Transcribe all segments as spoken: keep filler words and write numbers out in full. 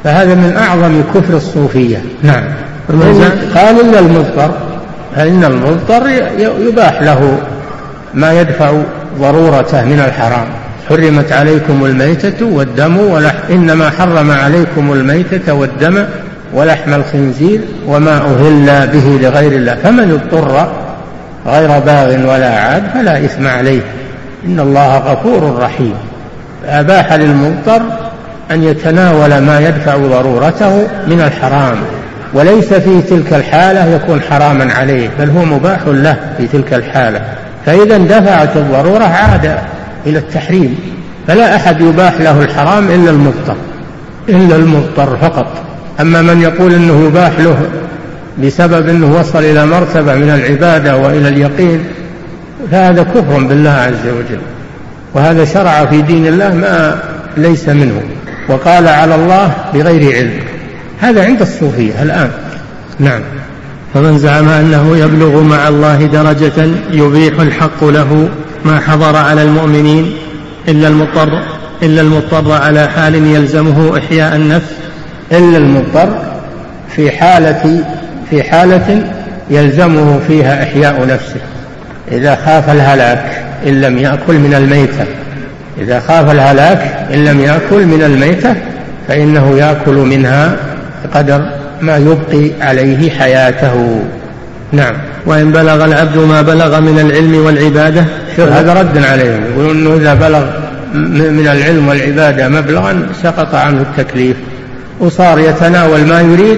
فهذا من أعظم كفر الصوفية. نعم. قال إلا المضطر، فإن المضطر يباح له ما يدفع ضرورته من الحرام. حرمت عليكم الميتة والدم ولحم، إنما حرم عليكم الميتة والدم ولحم الخنزير وما أهل به لغير الله، فمن اضطر غير باغ ولا عاد فلا إثم عليه، إن الله غفور رحيم. أباح للمضطر أن يتناول ما يدفع ضرورته من الحرام، وليس في تلك الحالة يكون حراما عليه، بل هو مباح له في تلك الحالة. فإذا اندفعت الضرورة عاد إلى التحريم، فلا أحد يباح له الحرام إلا المضطر، إلا المضطر فقط. أما من يقول أنه يباح له بسبب أنه وصل إلى مرتبة من العبادة وإلى اليقين، فهذا كفر بالله عز وجل، وهذا شرع في دين الله ما ليس منه، وقال على الله بغير علم. هذا عند الصوفية الآن. نعم. فمن زعم أنه يبلغ مع الله درجة يبيح الحق له ما حضر على المؤمنين إلا المضطر إلا المضطر على حال يلزمه إحياء النفس، إلا المضطر في حالة في حالة يلزمه فيها إحياء نفسه، إذا خاف الهلاك إن لم يأكل من الميتة، إذا خاف الهلاك إن لم يأكل من الميتة فإنه يأكل منها قدر ما يبقي عليه حياته. نعم. وإن بلغ العبد ما بلغ من العلم والعبادة، هذا رد عليهم، يقولون أنه إذا بلغ من العلم والعبادة مبلغا سقط عنه التكليف وصار يتناول ما يريد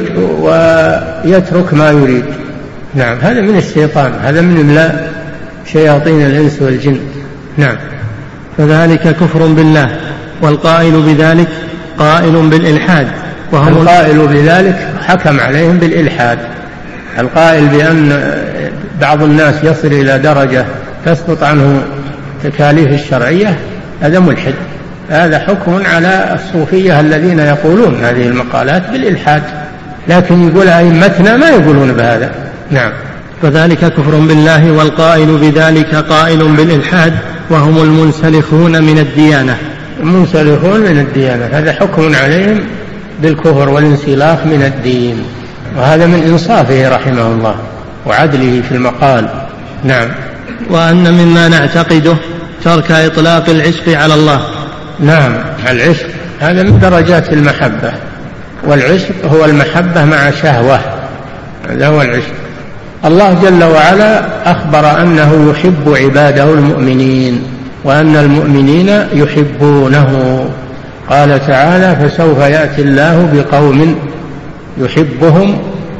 ويترك ما يريد. نعم. هذا من الشيطان، هذا من إملاء شياطين الإنس والجن. نعم. فذلك كفر بالله، والقائل بذلك قائل بالإلحاد، وهم القائل بذلك حكم عليهم بالإلحاد. القائل بأن بعض الناس يصل إلى درجة تسقط عنه تكاليف الشرعية هذا ملحد، هذا حكم على الصوفية الذين يقولون هذه المقالات بالإلحاد، لكن يقول أئمتنا ما يقولون بهذا. نعم. فذلك كفر بالله، والقائل بذلك قائل بالإلحاد، وهم المنسلخون من الديانة. المنسلخون من الديانة هذا حكم عليهم بالكفر والانسلاخ من الدين، وهذا من إنصافه رحمه الله وعدله في المقال. نعم. وأن مما نعتقده ترك إطلاق العشق على الله. نعم. العشق هذا من درجات المحبة، والعشق هو المحبة مع شهوة، هذا هو العشق. الله جل وعلا أخبر أنه يحب عباده المؤمنين، وأن المؤمنين يحبونه. قال تعالى: فسوف يأتي الله بقوم يحبهم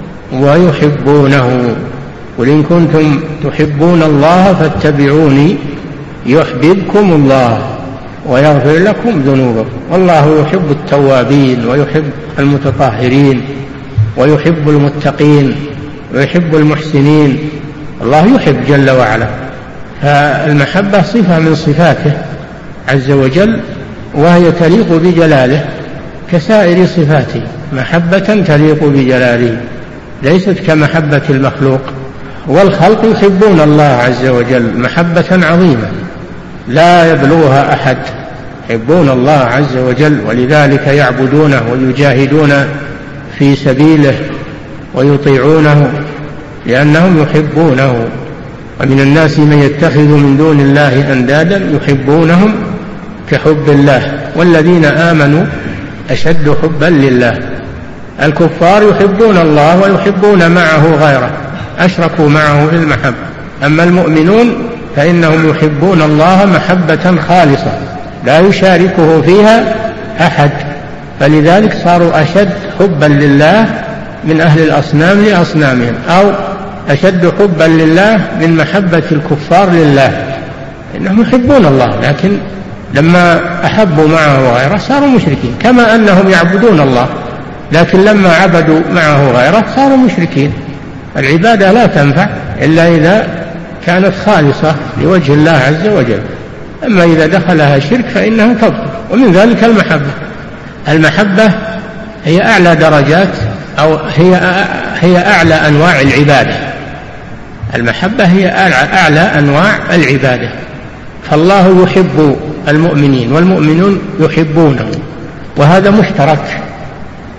ويحبونه، قل إن كنتم تحبون الله فاتبعوني يحببكم الله ويغفر لكم ذنوبكم، والله يحب التوابين ويحب المتطهرين ويحب المتقين ويحب المحسنين. الله يحب جل وعلا، فالمحبة صفة من صفاته عز وجل، وهي تليق بجلاله كسائر صفاته، محبة تليق بجلاله ليست كمحبة المخلوق. والخلق يحبون الله عز وجل محبة عظيمة لا يبلغها أحد، يحبون الله عز وجل، ولذلك يعبدونه ويجاهدون في سبيله ويطيعونه لأنهم يحبونه. ومن الناس من يتخذ من دون الله أندادا يحبونهم كحب الله، والذين آمنوا أشد حبا لله. الكفار يحبون الله ويحبون معه غيره، أشركوا معه في المحبة. أما المؤمنون فإنهم يحبون الله محبة خالصة لا يشاركه فيها أحد، فلذلك صاروا أشد حبا لله من أهل الأصنام لأصنامهم، أو أشد حبا لله من محبة الكفار لله، إنهم يحبون الله لكن لما أحبوا معه غيره صاروا مشركين، كما أنهم يعبدون الله لكن لما عبدوا معه غيره صاروا مشركين. العبادة لا تنفع إلا إذا كانت خالصة لوجه الله عز وجل، أما إذا دخلها شرك فإنها تبطل. ومن ذلك المحبة. المحبة هي أعلى درجات أو هي هي أعلى أنواع العبادة. المحبة هي أعلى أنواع العبادة، فالله يحب المؤمنين والمؤمنون يحبونه، وهذا مشترك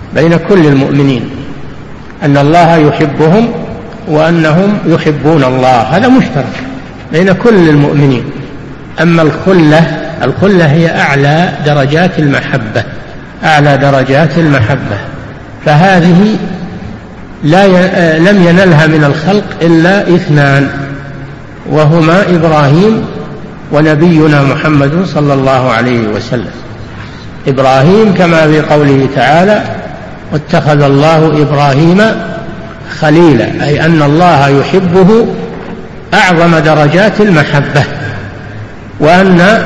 بين كل المؤمنين، أن الله يحبهم وأنهم يحبون الله، هذا مشترك بين كل المؤمنين. أما الخلة، الخلة هي أعلى درجات المحبة، أعلى درجات المحبة، فهذه لا ي... لم ينلها من الخلق إلا اثنان، وهما إبراهيم ونبينا محمد صلى الله عليه وسلم. إبراهيم كما في قوله تعالى: واتخذ الله إبراهيم خليلا، أي أن الله يحبه أعظم درجات المحبة، وأن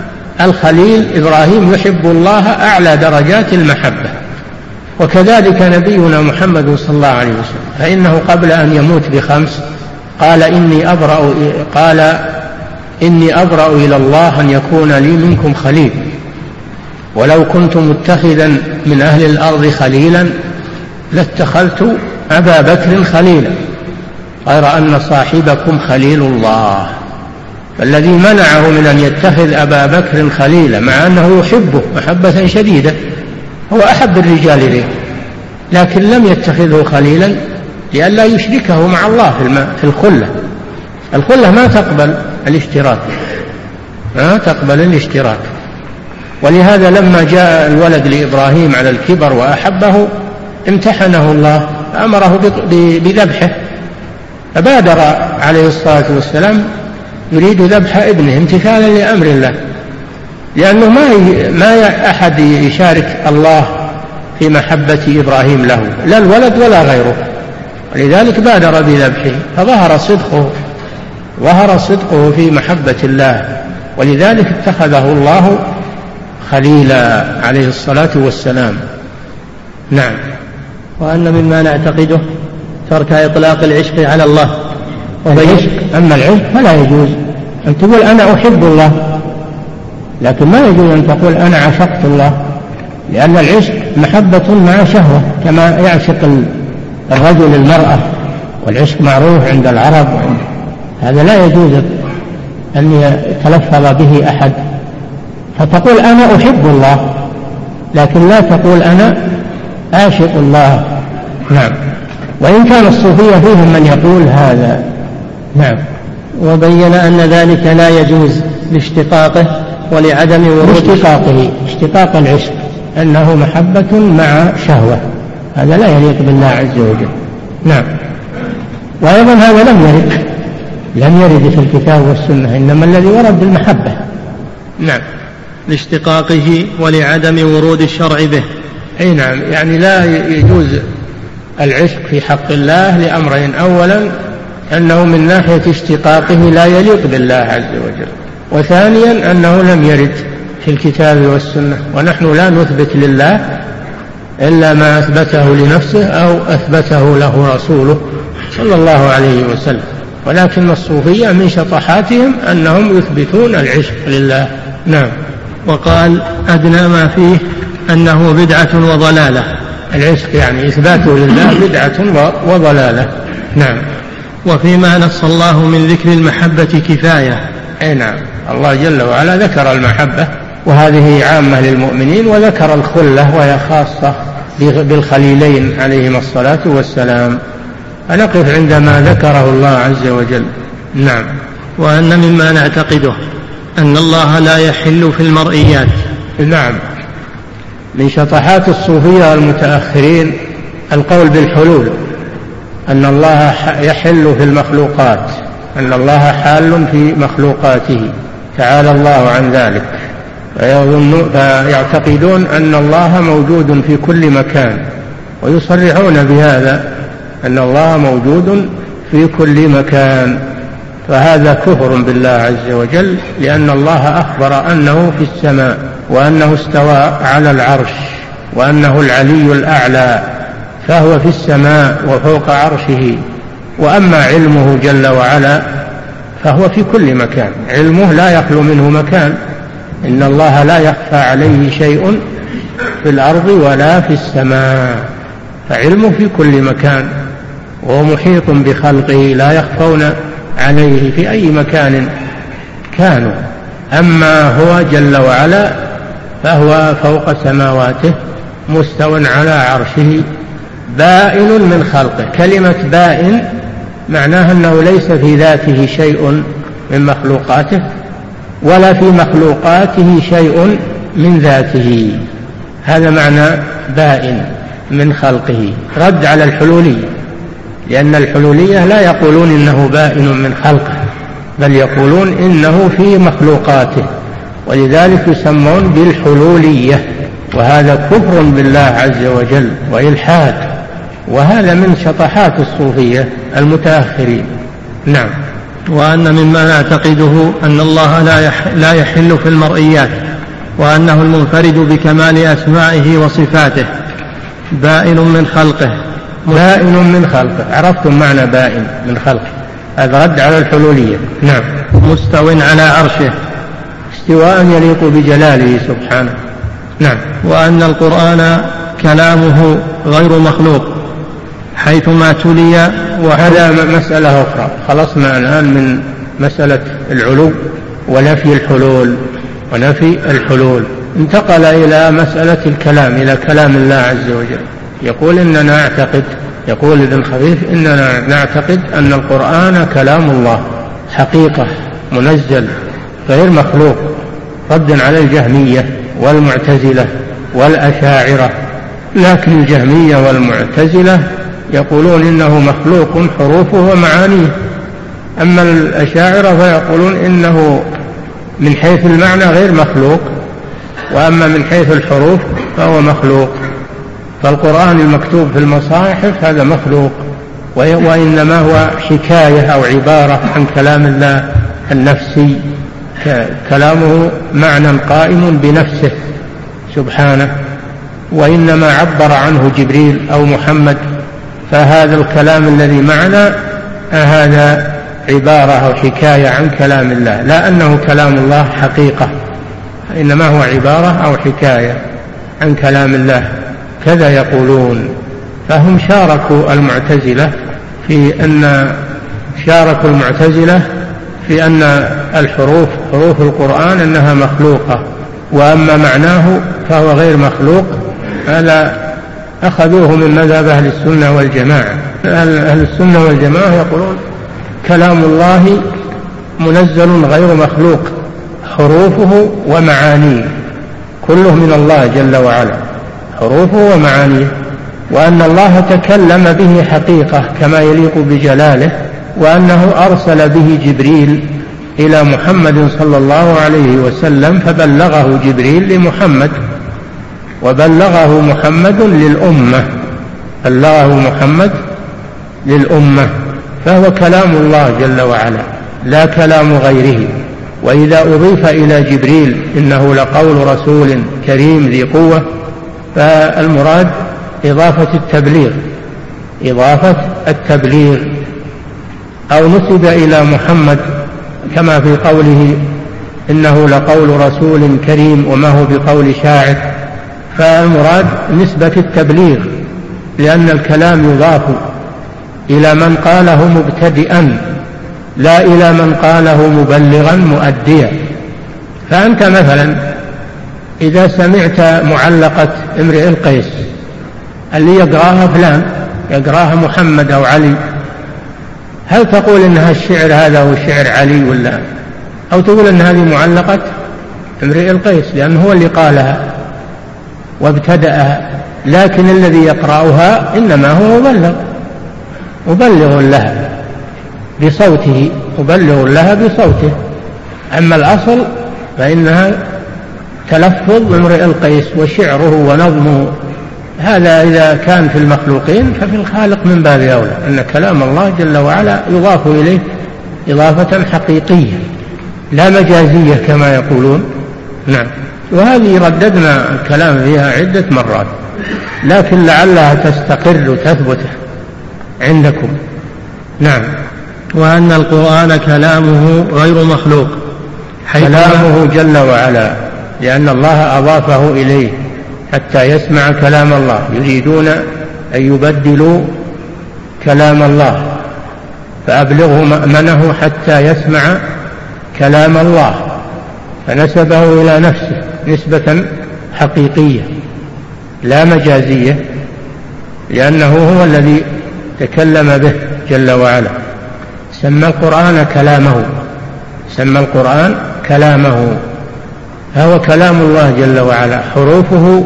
الخليل إبراهيم يحب الله أعلى درجات المحبة. وكذلك نبينا محمد صلى الله عليه وسلم، فإنه قبل أن يموت بخمس قال إني أبرأ قال إني أبرأ إلى الله أن يكون لي منكم خليل، ولو كنت متخذا من أهل الأرض خليلا لاتخذت أبا بكر خليلا، غير أن صاحبكم خليل الله. فالذي منعه من أن يتخذ أبا بكر خليلا مع أنه يحبه محبة شديدة، هو أحب الرجال إليه، لكن لم يتخذه خليلا لئلا يشركه مع الله في الخلة. الخلة ما تقبل الاشتراك، ما تقبل الاشتراك. ولهذا لما جاء الولد لإبراهيم على الكبر وأحبه امتحنه الله فأمره بذبحه، فبادر عليه الصلاة والسلام يريد ذبح ابنه امتثالا لأمر الله، لأنه ما ما أحد يشارك الله في محبة إبراهيم له، لا الولد ولا غيره، ولذلك بادر بذبحه، فظهر صدقه ظهر صدقه في محبة الله، ولذلك اتخذه الله خليلا عليه الصلاة والسلام. نعم. وأن مما نعتقده ترك إطلاق العشق على الله. العشق، أما العشق فلا يجوز أن تقول أنا أحب الله، لكن ما يجوز أن تقول أنا عشقت الله، لأن العشق محبة مع شهوة، كما يعشق الرجل المرأة، والعشق معروف عند العرب، هذا لا يجوز أن يتلفظ به أحد، فتقول أنا أحب الله، لكن لا تقول أنا أعشق الله. نعم. وإن كان الصوفية فيهم من يقول هذا. نعم. وبين أن ذلك لا يجوز لاشتقاقه ولعدم ورود اشتقاقه، اشتقاق العشق أنه محبة مع شهوة، هذا لا يليق بالله عز وجل. نعم. وأيضا هذا لم يرد لم يرد في الكتاب والسنة، إنما الذي ورد بالمحبة. نعم. لاشتقاقه ولعدم ورود الشرع به. أي نعم، يعني لا يجوز العشق في حق الله لأمرين: أولا أنه من ناحية اشتقاقه لا يليق بالله عز وجل، وثانيا أنه لم يرد في الكتاب والسنة، ونحن لا نثبت لله إلا ما أثبته لنفسه أو أثبته له رسوله صلى الله عليه وسلم. ولكن الصوفية من شطحاتهم أنهم يثبتون العشق لله. نعم. وقال أدنى ما فيه أنه بدعة وضلالة. العشق يعني إثباته لله بدعة وضلالة. نعم. وفيما نص الله من ذكر المحبة كفاية. أي نعم، الله جل وعلا ذكر المحبة وهذه عامة للمؤمنين، وذكر الخلة وهي خاصة بالخليلين عليهما الصلاة والسلام. فنقف عندما ذكره الله عز وجل. نعم. وأن مما نعتقده أن الله لا يحل في المرئيات. نعم. من شطحات الصوفية المتأخرين القول بالحلول، أن الله يحل في المخلوقات، أن الله حال في مخلوقاته تعالى الله عن ذلك، فيعتقدون أن الله موجود في كل مكان، ويصرحون بهذا أن الله موجود في كل مكان، فهذا كفر بالله عز وجل، لأن الله أخبر أنه في السماء، وأنه استوى على العرش، وأنه العلي الأعلى، فهو في السماء وفوق عرشه. وأما علمه جل وعلا فهو في كل مكان، علمه لا يخلو منه مكان، إن الله لا يخفى عليه شيء في الأرض ولا في السماء، فعلمه في كل مكان، وهو محيط بخلقه لا يخفون عليه في أي مكان كانوا. أما هو جل وعلا فهو فوق سماواته مستو على عرشه بائن من خلقه. كلمة بائن معناها أنه ليس في ذاته شيء من مخلوقاته ولا في مخلوقاته شيء من ذاته، هذا معنى بائن من خلقه، رد على الحلولية، لأن الحلولية لا يقولون إنه بائن من خلقه بل يقولون إنه في مخلوقاته، ولذلك يسمون بالحلولية، وهذا كفر بالله عز وجل وإلحاد، وهذا من شطحات الصوفية المتأخرين. نعم. وأن مما نعتقده أن الله لا يحل في المرئيات، وأنه المنفرد بكمال أسمائه وصفاته، بائن من خلقه. بائن من خلقه، عرفتم معنى بائن من خلقه، هذا رد على الحلولية. نعم. مستو على عرشه، استواء يليق بجلاله سبحانه. نعم. وأن القرآن كلامه غير مخلوق حيثما تلي. وهذا مسألة أخرى، خلصنا الآن من مسألة العلو ونفي الحلول ونفي الحلول، انتقل إلى مسألة الكلام، إلى كلام الله عز وجل. يقول إننا نعتقد، يقول ابن خفيف إننا نعتقد أن القرآن كلام الله حقيقة منزل غير مخلوق، ردا على الجهمية والمعتزلة والأشاعرة. لكن الجهمية والمعتزلة يقولون إنه مخلوق حروفه ومعانيه، أما الأشاعرة فيقولون إنه من حيث المعنى غير مخلوق، وأما من حيث الحروف فهو مخلوق. فالقرآن المكتوب في المصاحف هذا مخلوق، وإنما هو حكاية أو عبارة عن كلام الله النفسي، كلامه معنى قائم بنفسه سبحانه، وإنما عبر عنه جبريل أو محمد، فهذا الكلام الذي معنا هذا عبارة أو حكاية عن كلام الله، لا أنه كلام الله حقيقة، إنما هو عبارة أو حكاية عن كلام الله، كذا يقولون. فهم شاركوا المعتزلة في أن شاركوا المعتزلة في أن الحروف حروف القرآن أنها مخلوقة، وأما معناه فهو غير مخلوق. هذا أخذوه من مذهب أهل السنة والجماعة. أهل السنة والجماعة يقولون كلام الله منزل غير مخلوق، حروفه ومعانيه كله من الله جل وعلا، حروفه ومعانيه، وأن الله تكلم به حقيقة كما يليق بجلاله، وأنه أرسل به جبريل إلى محمد صلى الله عليه وسلم فبلغه جبريل لمحمد، وبلغه محمد للأمة، بلغه محمد للأمة، فهو كلام الله جل وعلا لا كلام غيره. وإذا أضيف إلى جبريل إنه لقول رسول كريم ذي قوة، فالمراد إضافة التبليغ، إضافة التبليغ، أو نسب إلى محمد كما في قوله إنه لقول رسول كريم وما هو بقول شاعر، فالمراد نسبة التبليغ، لأن الكلام يضاف إلى من قاله مبتدئا لا إلى من قاله مبلغا مؤديا. فأنت مثلا إذا سمعت معلقة امرئ القيس اللي يقراها فلان، يقراها محمد أو علي، هل تقول إنها الشعر هذا هو شعر علي ولا، أو تقول إن هذه معلقة امرئ القيس لأنه هو اللي قالها وابتدأها؟ لكن الذي يقرأها إنما هو مبلغ مبلغ لها بصوته، مبلغ لها بصوته. أما الأصل فإنها تلفظ امرئ القيس وشعره ونظمه، هذا إذا كان في المخلوقين، ففي الخالق من باب أولى أن كلام الله جل وعلا يضاف إليه إضافة حقيقية لا مجازية كما يقولون. نعم. وهذه رددنا الكلام فيها عدة مرات، لكن لعلها تستقر وتثبت عندكم. نعم. وأن القرآن كلامه غير مخلوق، كلامه جل وعلا، لأن الله أضافه إليه حتى يسمع كلام الله، يريدون أن يبدلوا كلام الله، فأبلغه مأمنه حتى يسمع كلام الله، فنسبه إلى نفسه نسبة حقيقية. لا مجازية، لأنه هو الذي تكلم به جل وعلا. سمى القرآن كلامه، سمى القرآن كلامه، فهو كلام الله جل وعلا، حروفه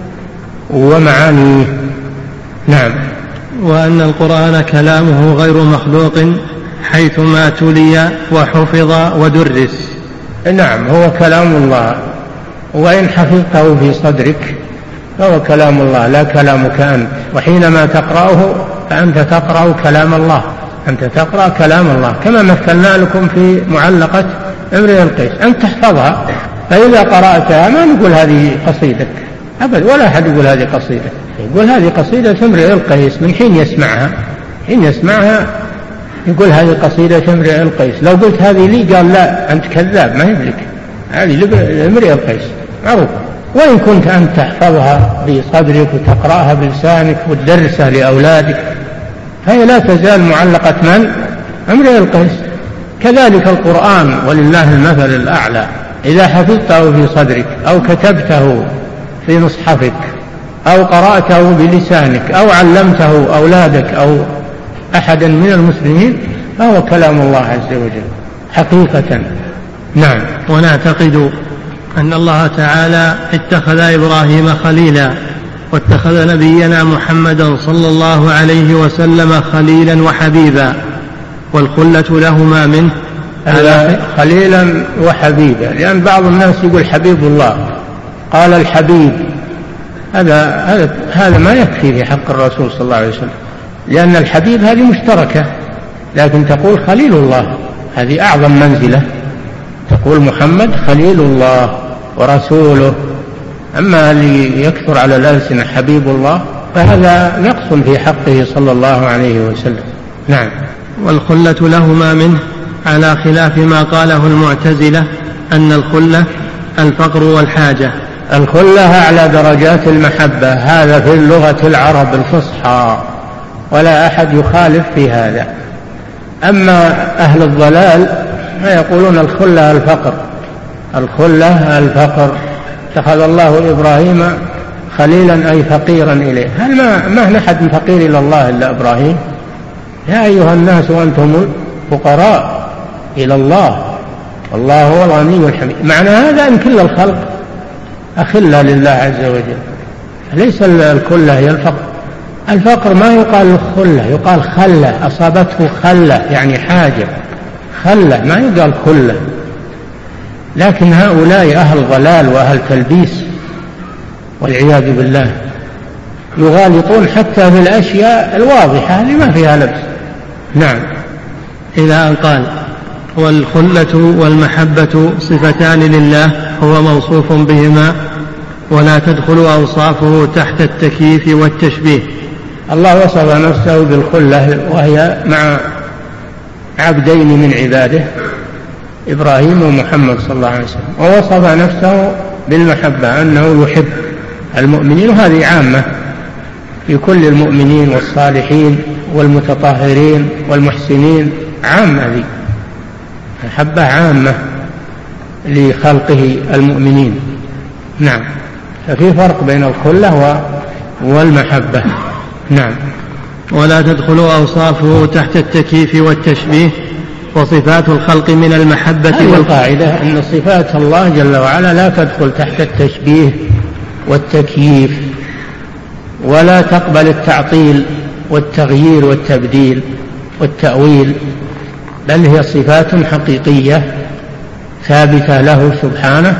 ومعانيه. نعم. وأن القرآن كلامه غير مخلوق حيثما تلي وحفظ ودرس. نعم، هو كلام الله، وإن حفظته في صدرك فهو كلام الله لا كلامك أنت، وحينما تقرأه فأنت تقرأ كلام الله، أنت تقرأ كلام الله، كما مثلنا لكم في معلقة امرئ القيس، أنت تحفظها، فإذا قرأتها ما نقول هذه قصيدك أبدا، ولا أحد يقول هذه قصيدة، يقول هذه قصيدة امرئ القيس من حين يسمعها، حين يسمعها يقول هذه قصيدة امرئ القيس. لو قلت هذه لي قال لا أنت كذاب، ما يملك، هذه لامرئ القيس معروف. وإن كنت أنت تحفظها بصدرك وتقرأها بلسانك وتدرسها لأولادك فهي لا تزال معلقة من؟ امرئ القيس. كذلك القرآن ولله المثل الأعلى، إذا حفظته في صدرك أو كتبته في مصحفك أو قرأته بلسانك أو علمته أولادك أو أحدا من المسلمين فهو كلام الله عز وجل حقيقة. نعم. ونعتقد أن الله تعالى اتخذ إبراهيم خليلا، واتخذ نبينا محمدا صلى الله عليه وسلم خليلا وحبيبا، والخلة لهما منه خليلا وحبيبا، لأن بعض الناس يقول حبيب الله، قال الحبيب، هذا هذا هذا ما يكفي في حق الرسول صلى الله عليه وسلم، لأن الحبيب هذه مشتركة، لكن تقول خليل الله هذه أعظم منزلة، تقول محمد خليل الله ورسوله. أما اللي يكثر على الألسنة حبيب الله فهذا نقص في حقه صلى الله عليه وسلم. نعم. والخلة لهما منه على خلاف ما قاله المعتزلة أن الخلة الفقر والحاجة. الخلة أعلى درجات المحبة، هذا في اللغة العرب الفصحى، ولا أحد يخالف في هذا. أما أهل الضلال فيقولون الخلة الفقر، الخلة الفقر، اتخذ الله إبراهيم خليلا أي فقيرا إليه. هل ما, ما نحد فقير إلى الله إلا إبراهيم؟ يا أيها الناس وأنتم فقراء إلى الله والله هو الغني الحميد. معنى هذا أن كل الخلق أخلة لله عز وجل، ليس الكلة هي الفقر. الفقر ما يقال خلة، يقال خلة، أصابته خلة يعني حاجة، خلة ما يقال كلة. لكن هؤلاء أهل ضلال وأهل تلبيس والعياذ بالله يغالطون حتى في الأشياء الواضحة اللي ما فيها لبس. نعم. إلى أن قال والخلة والمحبة صفتان لله هو موصوف بهما ولا تدخل أوصافه تحت التكييف والتشبيه. الله وصف نفسه بالخلة وهي مع عبدين من عباده إبراهيم ومحمد صلى الله عليه وسلم، ووصف نفسه بالمحبة أنه يحب المؤمنين، وهذه عامة في كل المؤمنين والصالحين والمتطهرين والمحسنين، عامة ذي محبة عامة لخلقه المؤمنين. نعم. ففي فرق بين الخلة والمحبة. نعم. ولا تدخل أوصافه تحت التكييف والتشبيه، وصفات الخلق من المحبة هذه القاعدة أن صفات الله جل وعلا لا تدخل تحت التشبيه والتكييف، ولا تقبل التعطيل والتغيير والتبديل والتأويل، بل هي صفات حقيقية ثابتة له سبحانه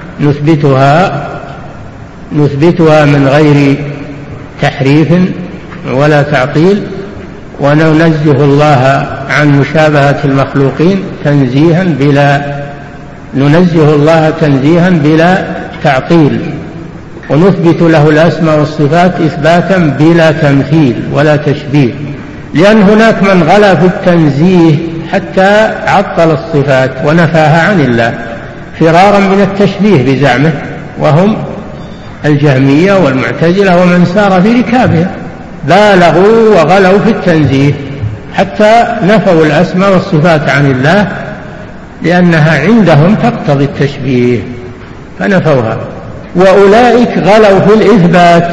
نثبتها نثبتها من غير تحريف ولا تعطيل، وننزه الله عن مشابهة المخلوقين تنزيها بلا ننزه الله تنزيها بلا تعطيل، ونثبت له الأسماء والصفات إثباتا بلا تمثيل ولا تشبيه، لأن هناك من غلا في التنزيه حتى عطل الصفات ونفاها عن الله فرارا من التشبيه بزعمه، وهم الجهمية والمعتزلة ومن سار في ركابها، بالغوا وغلوا في التنزيه حتى نفوا الأسماء والصفات عن الله لأنها عندهم تقتضي التشبيه فنفوها. وأولئك غلوا في الإثبات،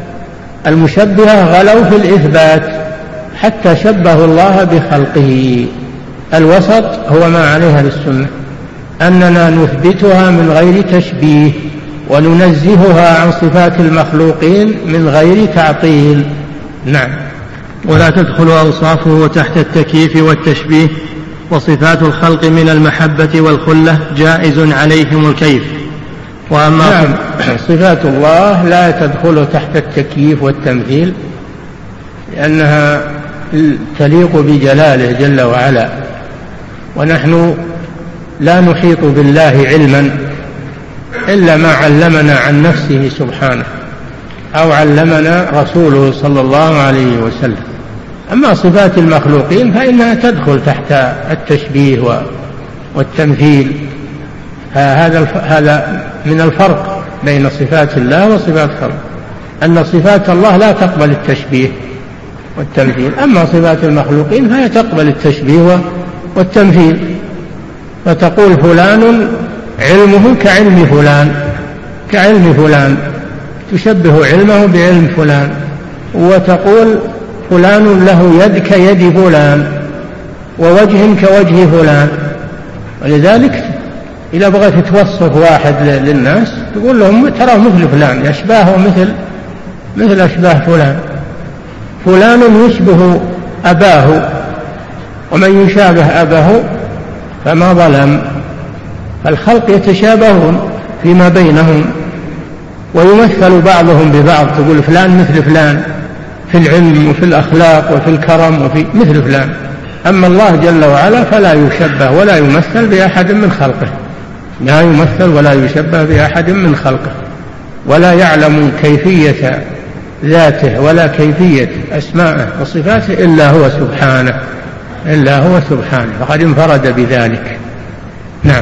المشبهة غلوا في الإثبات حتى شبهوا الله بخلقه. الوسط هو ما عليها للسنة، أننا نثبتها من غير تشبيه وننزهها عن صفات المخلوقين من غير تعطيل. نعم. ولا تدخل أوصافه تحت التكييف والتشبيه، وصفات الخلق من المحبة والخلة جائز عليهم الكيف. وأما نعم، صفات الله لا تدخل تحت التكييف والتمثيل لأنها تليق بجلاله جل وعلا، ونحن لا نحيط بالله علما إلا ما علمنا عن نفسه سبحانه أو علمنا رسوله صلى الله عليه وسلم. أما صفات المخلوقين فإنها تدخل تحت التشبيه والتمثيل. هذا هذا من الفرق بين صفات الله وصفات خلقه، أن صفات الله لا تقبل التشبيه والتمثيل، أما صفات المخلوقين فهي تقبل التشبيه والتمثيل. فتقول فلان علمه كعلم فلان كعلم فلان تشبه علمه بعلم فلان، وتقول فلان له يد كيد فلان ووجه كوجه فلان. ولذلك إذا بغيت توصف واحد للناس تقول لهم ترى مثل فلان، أشباهه مثل مثل أشباه فلان. فلان يشبه أباه، ومن يشابه أباه فما ظلم. فالخلق يتشابهون فيما بينهم ويمثل بعضهم ببعض، تقول فلان مثل فلان في العلم وفي الأخلاق وفي الكرم وفي مثل فلان. أما الله جل وعلا فلا يشبه ولا يمثل بأحد من خلقه، لا يمثل ولا يشبه بأحد من خلقه، ولا يعلم كيفية ذاته ولا كيفية أسمائه وصفاته إلا هو سبحانه إلا هو سبحانه فقد انفرد بذلك. نعم.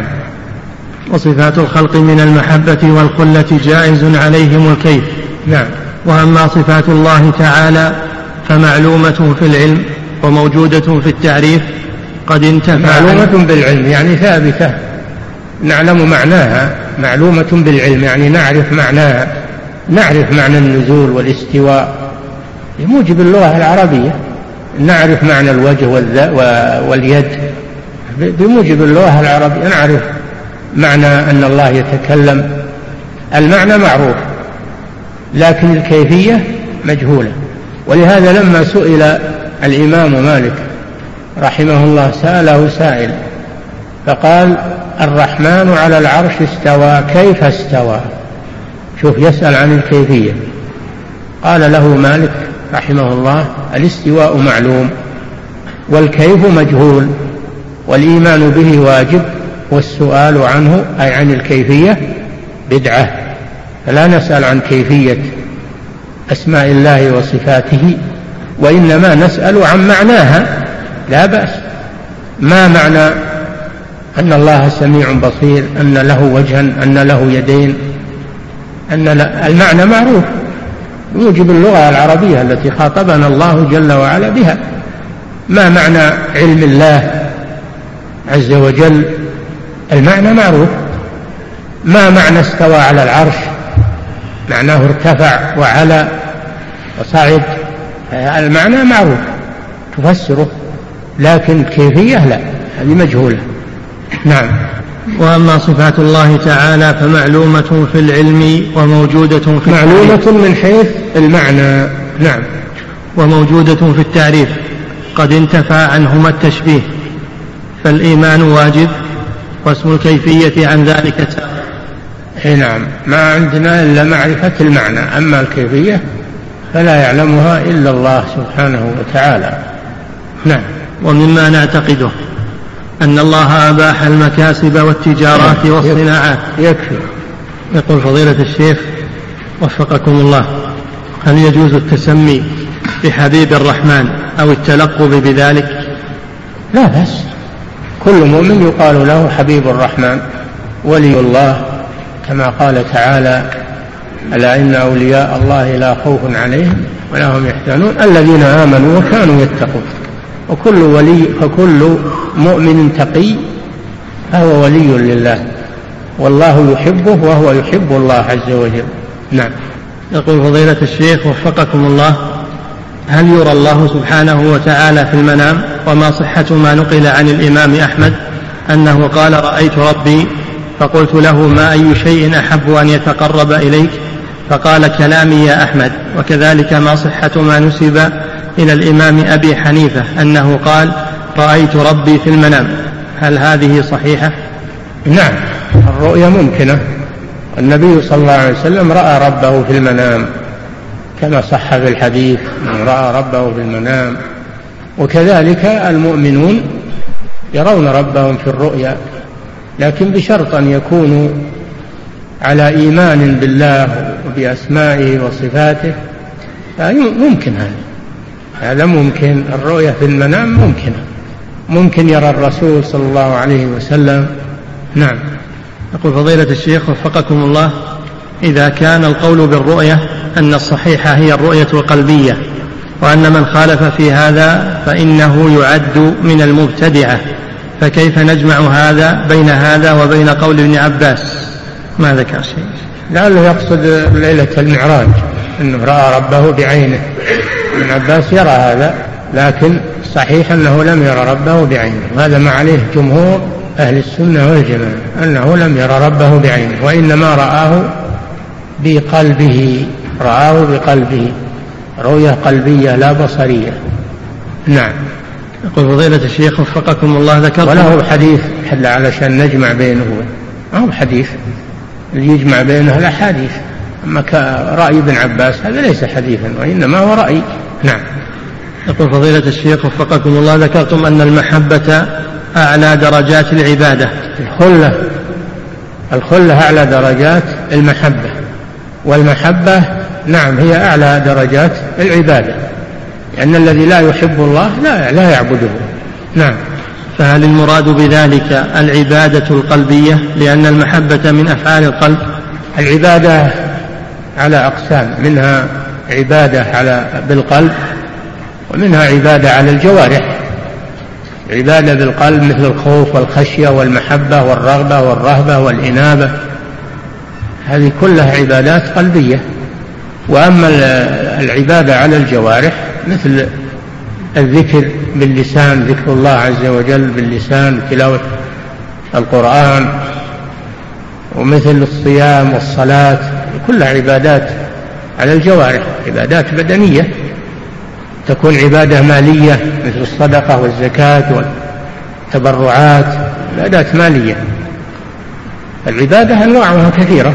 وصفات الخلق من المحبة والخلة جائز عليهم الكيف. نعم. وأما صفات الله تعالى فمعلومة في العلم وموجودة في التعريف قد انتفى. معلومة بالعلم يعني ثابتة نعلم معناها، معلومة بالعلم يعني نعرف معناها، نعرف معنى النزول والاستواء بموجب اللغة العربية، نعرف معنى الوجه واليد بموجب اللغة العربية، نعرف معنى أن الله يتكلم، المعنى معروف لكن الكيفية مجهولة. ولهذا لما سئل الإمام مالك رحمه الله سأله سائل فقال الرحمن على العرش استوى كيف استوى، شوف يسأل عن الكيفية. قال له مالك رحمه الله الاستواء معلوم والكيف مجهول والإيمان به واجب والسؤال عنه أي عن الكيفية بدعة. فلا نسأل عن كيفية أسماء الله وصفاته، وإنما نسأل عن معناها لا بأس. ما معنى أن الله سميع بصير، أن له وجها، أن له يدين، أن المعنى معروف بموجب اللغة العربية التي خاطبنا الله جل وعلا بها. ما معنى علم الله عز وجل، المعنى معروف. ما معنى استوى على العرش، معناه ارتفع وعلى وصعد، المعنى معروف تفسره، لكن الكيفية لا، هذه مجهولة. نعم. وأما صفات الله تعالى فمعلومة في العلم وموجودة في معلومة التعريف من حيث المعنى. نعم. وموجودة في التعريف قد انتفى عنهما التشبيه، فالإيمان واجب واسم الكيفية عن ذلك سائر. نعم، ما عندنا إلا معرفة المعنى، أما الكيفية فلا يعلمها إلا الله سبحانه وتعالى. نعم. ومما نعتقده أن الله أباح المكاسب والتجارات والصناعات. يكفي. يقول فضيلة الشيخ وفقكم الله، هل يجوز التسمي بحبيب الرحمن أو التلقب بذلك؟ لا بس، كل مؤمن يقال له حبيب الرحمن ولي الله، كما قال تعالى ألا إن أولياء الله لا خوف عليهم ولا هم يحزنون الذين آمنوا وكانوا يتقون. وكل ولي فكل مؤمن تقي فهو ولي لله. والله يحبه وهو يحب الله عز وجل. نعم. يقول فضيلة الشيخ وفقكم الله: هل يرى الله سبحانه وتعالى في المنام؟ وما صحة ما نقل عن الإمام أحمد أنه قال: رأيت ربي فقلت له: ما أي شيء أحب أن يتقرب إليك؟ فقال: كلامي يا أحمد. وكذلك ما صحة ما نسب إلى الإمام أبي حنيفة أنه قال: رأيت ربي في المنام؟ هل هذه صحيحة؟ نعم، الرؤيا ممكنة. النبي صلى الله عليه وسلم رأى ربه في المنام كما صح في الحديث، رأى ربه في المنام. وكذلك المؤمنون يرون ربهم في الرؤيا، لكن بشرط أن يكونوا على إيمان بالله وبأسمائه وصفاته، ممكن هذا هذا ممكن. الرؤيا في المنام ممكنة، ممكن يرى الرسول صلى الله عليه وسلم. نعم. يقول فضيلة الشيخ وفقكم الله: إذا كان القول بالرؤية أن الصحيحة هي الرؤية القلبية، وأن من خالف في هذا فإنه يعد من المبتدعة، فكيف نجمع هذا بين هذا وبين قول ابن عباس؟ ما ذكر شيء. لعله يقصد ليلة المعراج أنه رأى ربه بعينه. ابن عباس يرى هذا، لكن صحيح أنه لم يرى ربه بعينه، وهذا ما عليه جمهور أهل السنة والجماعة، أنه لم يرى ربه بعينه، وإنما رآه بقلبه، رآه بقلبه، رؤية قلبية لا بصرية. نعم. يقول فضيلة الشيخ وفقكم الله: ذكرت وله حديث حل علشان نجمع بينه، أو حديث اللي يجمع بينه الأحاديث، أما رأي ابن عباس هذا ليس حديثا، وإنما هو رأي. نعم. يقول فضيلة الشيخ وفقكم الله: ذكرتم أن المحبة أعلى درجات العبادة. الخلة الخلة أعلى درجات المحبة، والمحبة نعم هي أعلى درجات العبادة، لأن الذي لا يحب الله لا, لا يعبده. نعم. فهل المراد بذلك العبادة القلبية، لأن المحبة من أفعال القلب؟ العبادة على أقسام، منها عبادة على بالقلب، ومنها عبادة على الجوارح. عبادة بالقلب مثل الخوف والخشية والمحبة والرغبة والرهبة والإنابة، هذه كلها عبادات قلبية. وأما العبادة على الجوارح مثل الذكر باللسان، ذكر الله عز وجل باللسان، تلاوة القرآن، ومثل الصيام والصلاة، كلها عبادات على الجوارح، عبادات بدنية. تكون عبادة مالية مثل الصدقة والزكاة والتبرعات، عبادات مالية. العبادة أنواعها كثيرة،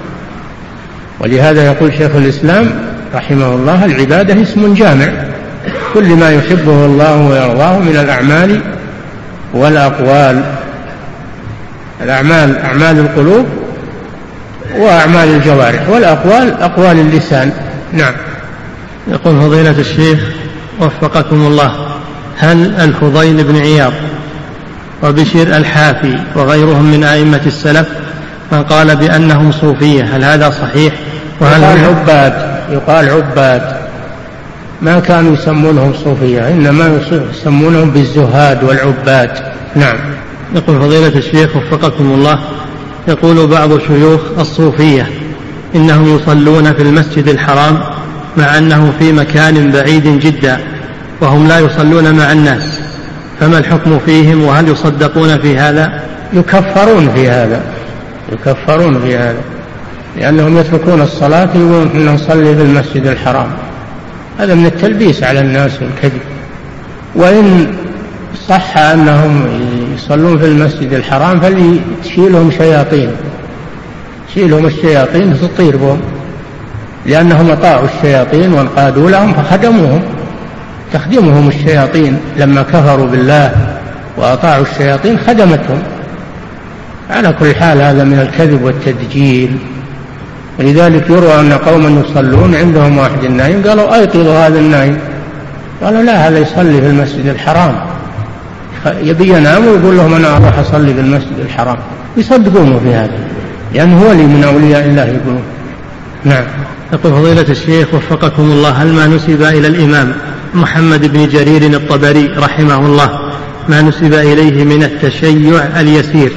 ولهذا يقول شيخ الإسلام رحمه الله: العبادة اسم جامع، كل ما يحبه الله ويرضاه من الأعمال والأقوال. الأعمال أعمال القلوب وأعمال الجوارح، والأقوال أقوال اللسان. نعم. يقول فضيلة الشيخ وفقكم الله: هل الفضيل بن عياض وبشير الحافي وغيرهم من أئمة السلف من قال بأنهم صوفية، هل هذا صحيح؟ وهل يقال عباد يقال عباد ما كانوا يسمونهم صوفية، إنما يسمونهم بالزهاد والعباد. نعم. يقول فضيلة الشيخ وفقكم الله: يقول بعض شيوخ الصوفية إنهم يصلون في المسجد الحرام مع أنه في مكان بعيد جدا، وهم لا يصلون مع الناس، فما الحكم فيهم، وهل يصدقون في هذا؟ يكفرون في هذا يكفرون في هذا لأنهم يتركون الصلاة يقولون إن نصلي في المسجد الحرام. هذا من التلبيس على الناس والكذب. وإن صح أنهم يصلون في المسجد الحرام فليشيلهم شياطين شيلهم الشياطين تطير بهم، لأنهم أطاعوا الشياطين وانقادوا لهم فخدموهم تخدمهم الشياطين، لما كفروا بالله وأطاعوا الشياطين خدمتهم. على كل حال هذا من الكذب والتدجيل. ولذلك يروى أن قوما يصلون عندهم واحد النايم قالوا أيقظوا هذا النايم، قالوا لا هذا يصلي في المسجد الحرام، يبي ينام ويقول لهم أنا أروح أصلي في المسجد الحرام، يصدقونه في هذا لأنه هو لي من أولياء الله يقولون. نعم. يقول فضيلة الشيخ وفقكم الله: هل ما نسب إلى الإمام محمد بن جرير الطبري رحمه الله ما نسب إليه من التشيع اليسير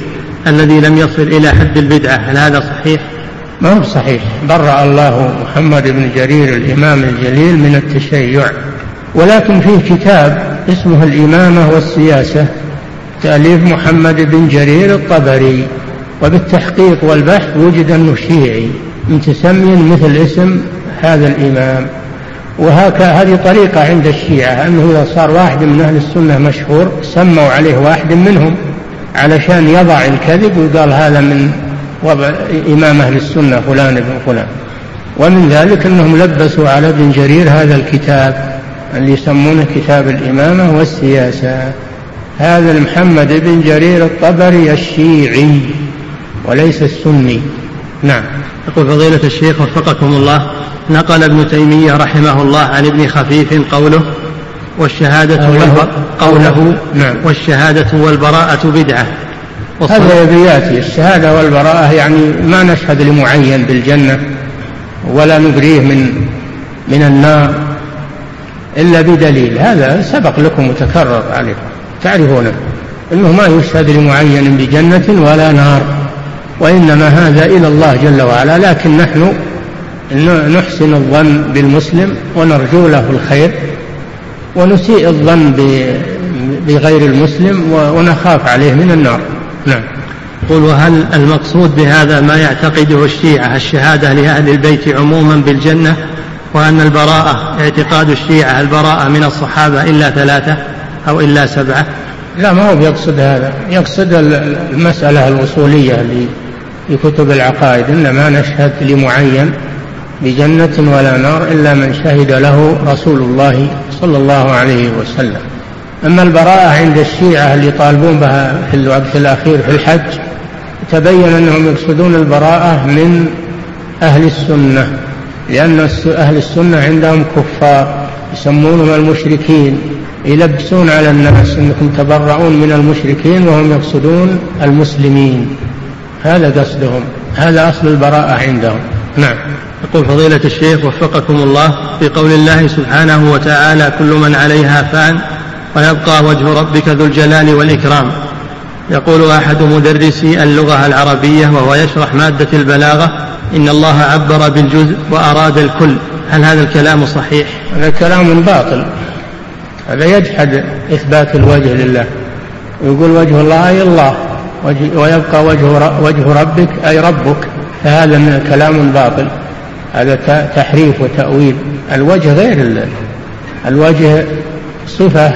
الذي لم يصل إلى حد البدعة، هل هذا صحيح؟ ما هو صحيح. برأ الله محمد بن جرير الإمام الجليل من التشيع، ولكن فيه كتاب اسمه الإمامة والسياسة تأليف محمد بن جرير الطبري، وبالتحقيق والبحث وجد أنه شيعي متسمي مثل اسم هذا الإمام. وهذه طريقة عند الشيعة، أنه إذا صار واحد من أهل السنة مشهور سموا عليه واحد منهم علشان يضع الكذب ويقال هذا من وضع إمام أهل السنة فلان ابن فلان. ومن ذلك أنهم لبسوا على ابن جرير هذا الكتاب اللي يسمونه كتاب الإمامة والسياسة. هذا محمد بن جرير الطبري الشيعي وليس السني. نعم. يقول فضيلة الشيخ وفقكم الله، نقل ابن تيمية رحمه الله عن ابن خفيف قوله والشهادة والبراءة قوله نعم والشهادة والبراءة بدعة. هذا يبياتي الشهادة والبراءة، يعني ما نشهد لمعين بالجنة ولا نبريه من من النار إلا بدليل. هذا سبق لكم وتكرر عليكم، تعرفونه أنه ما يشهد لمعين بجنة ولا نار، وإنما هذا إلى الله جل وعلا. لكن نحن نحسن الظن بالمسلم ونرجو له الخير، ونسيء الظن بغير المسلم ونخاف عليه من النار. نعم. قل وهل المقصود بهذا ما يعتقده الشيعة الشهادة لأهل البيت عموما بالجنة، وأن البراءة اعتقاد الشيعة البراءة من الصحابة إلا ثلاثة أو إلا سبعة؟ لا، ما هو يقصد هذا، يقصد المسألة الوصولية اللي في كتب العقائد، إنما نشهد لمعين بجنة ولا نار إلا من شهد له رسول الله صلى الله عليه وسلم. أما البراءة عند الشيعة اللي يطالبون بها في الوقت الأخير في الحج، تبين أنهم يقصدون البراءة من أهل السنة، لأن أهل السنة عندهم كفار يسمونهم المشركين، يلبسون على الناس أنكم تبرؤون من المشركين وهم يقصدون المسلمين. هذا قصدهم، هذا أصل البراءة عندهم. نعم. يقول فضيلة الشيخ وفقكم الله، في قول الله سبحانه وتعالى كل من عليها فان ويبقى وجه ربك ذو الجلال والإكرام، يقول أحد مدرسي اللغة العربية وهو يشرح مادة البلاغة إن الله عبر بالجزء وأراد الكل، هل هذا الكلام صحيح؟ هذا كلام باطل، هذا يجحد إثبات الوجه لله، ويقول وجه الله أي الله، ويبقى وجه, وجه ربك أي ربك، فهذا من كلام باطل، هذا تحريف وتأويل. الوجه غير الوجه صفة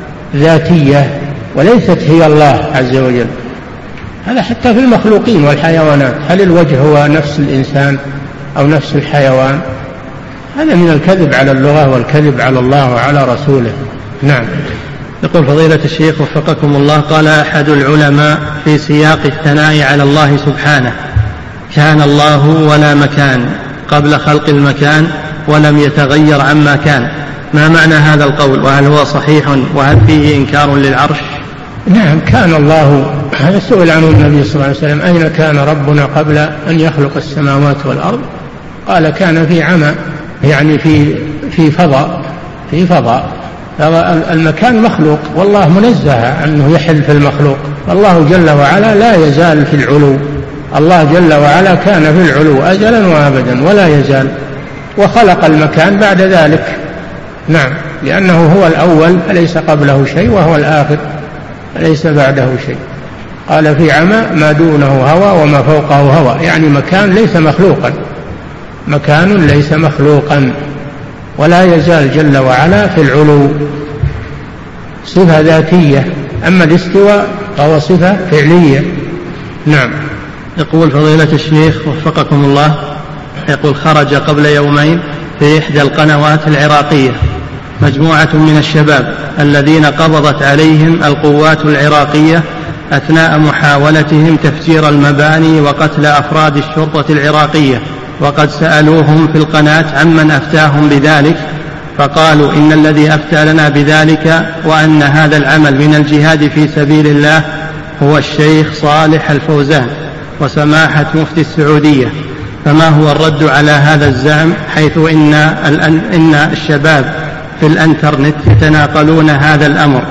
ذاتية وليست هي الله عز وجل. هذا حتى في المخلوقين والحيوانات، هل الوجه هو نفس الإنسان أو نفس الحيوان؟ هذا من الكذب على اللغة والكذب على الله وعلى رسوله. نعم. يقول فضيلة الشيخ وفقكم الله، قال أحد العلماء في سياق الثناء على الله سبحانه كان الله ولا مكان قبل خلق المكان ولم يتغير عما كان، ما معنى هذا القول، وهل هو صحيح، وهل فيه إنكار للعرش؟ نعم، كان الله، هذا سئل عنه النبي صلى الله عليه وسلم أين كان ربنا قبل أن يخلق السماوات والأرض؟ قال كان في عمى، يعني في في فضاء في فضاء المكان مخلوق، والله منزه أنه يحل في المخلوق، الله جل وعلا لا يزال في العلو، الله جل وعلا كان في العلو أزلا وأبدا ولا يزال، وخلق المكان بعد ذلك. نعم، لأنه هو الأول فليس قبله شيء، وهو الآخر فليس بعده شيء. قال في عمى ما دونه هوى وما فوقه هوى، يعني مكان ليس مخلوقا، مكان ليس مخلوقا، ولا يزال جل وعلا في العلو، صفة ذاتية. أما الاستواء فهو صفة فعلية. نعم. يقول فضيلة الشيخ وفقكم الله، يقول خرج قبل يومين في إحدى القنوات العراقية مجموعة من الشباب الذين قبضت عليهم القوات العراقية أثناء محاولتهم تفجير المباني وقتل أفراد الشرطة العراقية، وقد سألوهم في القناة عمن أفتاهم بذلك، فقالوا إن الذي أفتى لنا بذلك وأن هذا العمل من الجهاد في سبيل الله هو الشيخ صالح الفوزان وسماحة مفتي السعودية، فما هو الرد على هذا الزعم، حيث إن, إن الشباب في الانترنت يتناقلون هذا الأمر،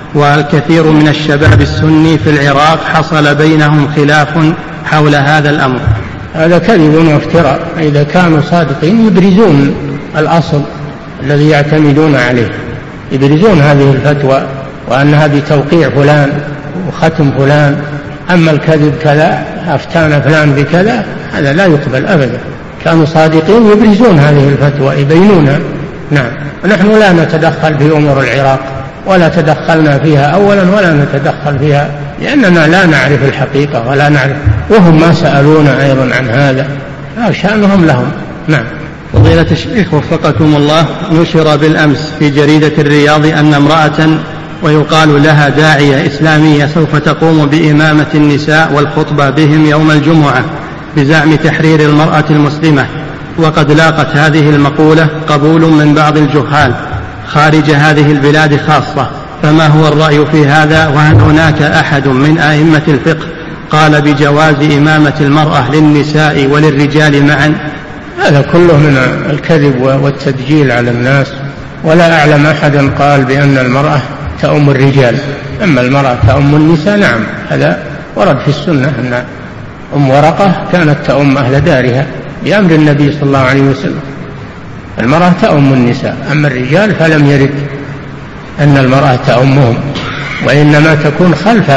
والكثير من الشباب السني في العراق حصل بينهم خلاف حول هذا الأمر. هذا كذب وافتراء. إذا كانوا صادقين يبرزون الأصل الذي يعتمدون عليه، يبرزون هذه الفتوى وأنها بتوقيع فلان وختم فلان. أما الكذب كذا أفتانا فلان بكذا هذا لا يقبل أبدا. كانوا صادقين يبرزون هذه الفتوى يبينونها. نعم. ونحن لا نتدخل في أمور العراق ولا تدخلنا فيها أولا ولا نتدخل فيها لأننا لا نعرف الحقيقة ولا نعرف، وهم ما سألونا أيضا عن هذا، شأنهم لهم. نعم. فضيلة الشيخ وفقكم الله، نشر بالأمس في جريدة الرياض أن امرأة ويقال لها داعية إسلامية سوف تقوم بإمامة النساء والخطبة بهم يوم الجمعة بزعم تحرير المرأة المسلمة، وقد لاقت هذه المقولة قبول من بعض الجهال خارج هذه البلاد خاصة، فما هو الرأي في هذا؟ وهل هناك أحد من أئمة الفقه قال بجواز إمامة المرأة للنساء وللرجال معا؟ هذا كله من الكذب والتدجيل على الناس، ولا أعلم أحدا قال بأن المرأة تؤم الرجال. أما المرأة تؤم النساء نعم، هذا ورد في السنة أن أم ورقة كانت تؤم أهل دارها بأمر النبي صلى الله عليه وسلم. المرأة تؤم النساء، أما الرجال فلم يرد أن المرأة تؤمهم، وإنما تكون خلف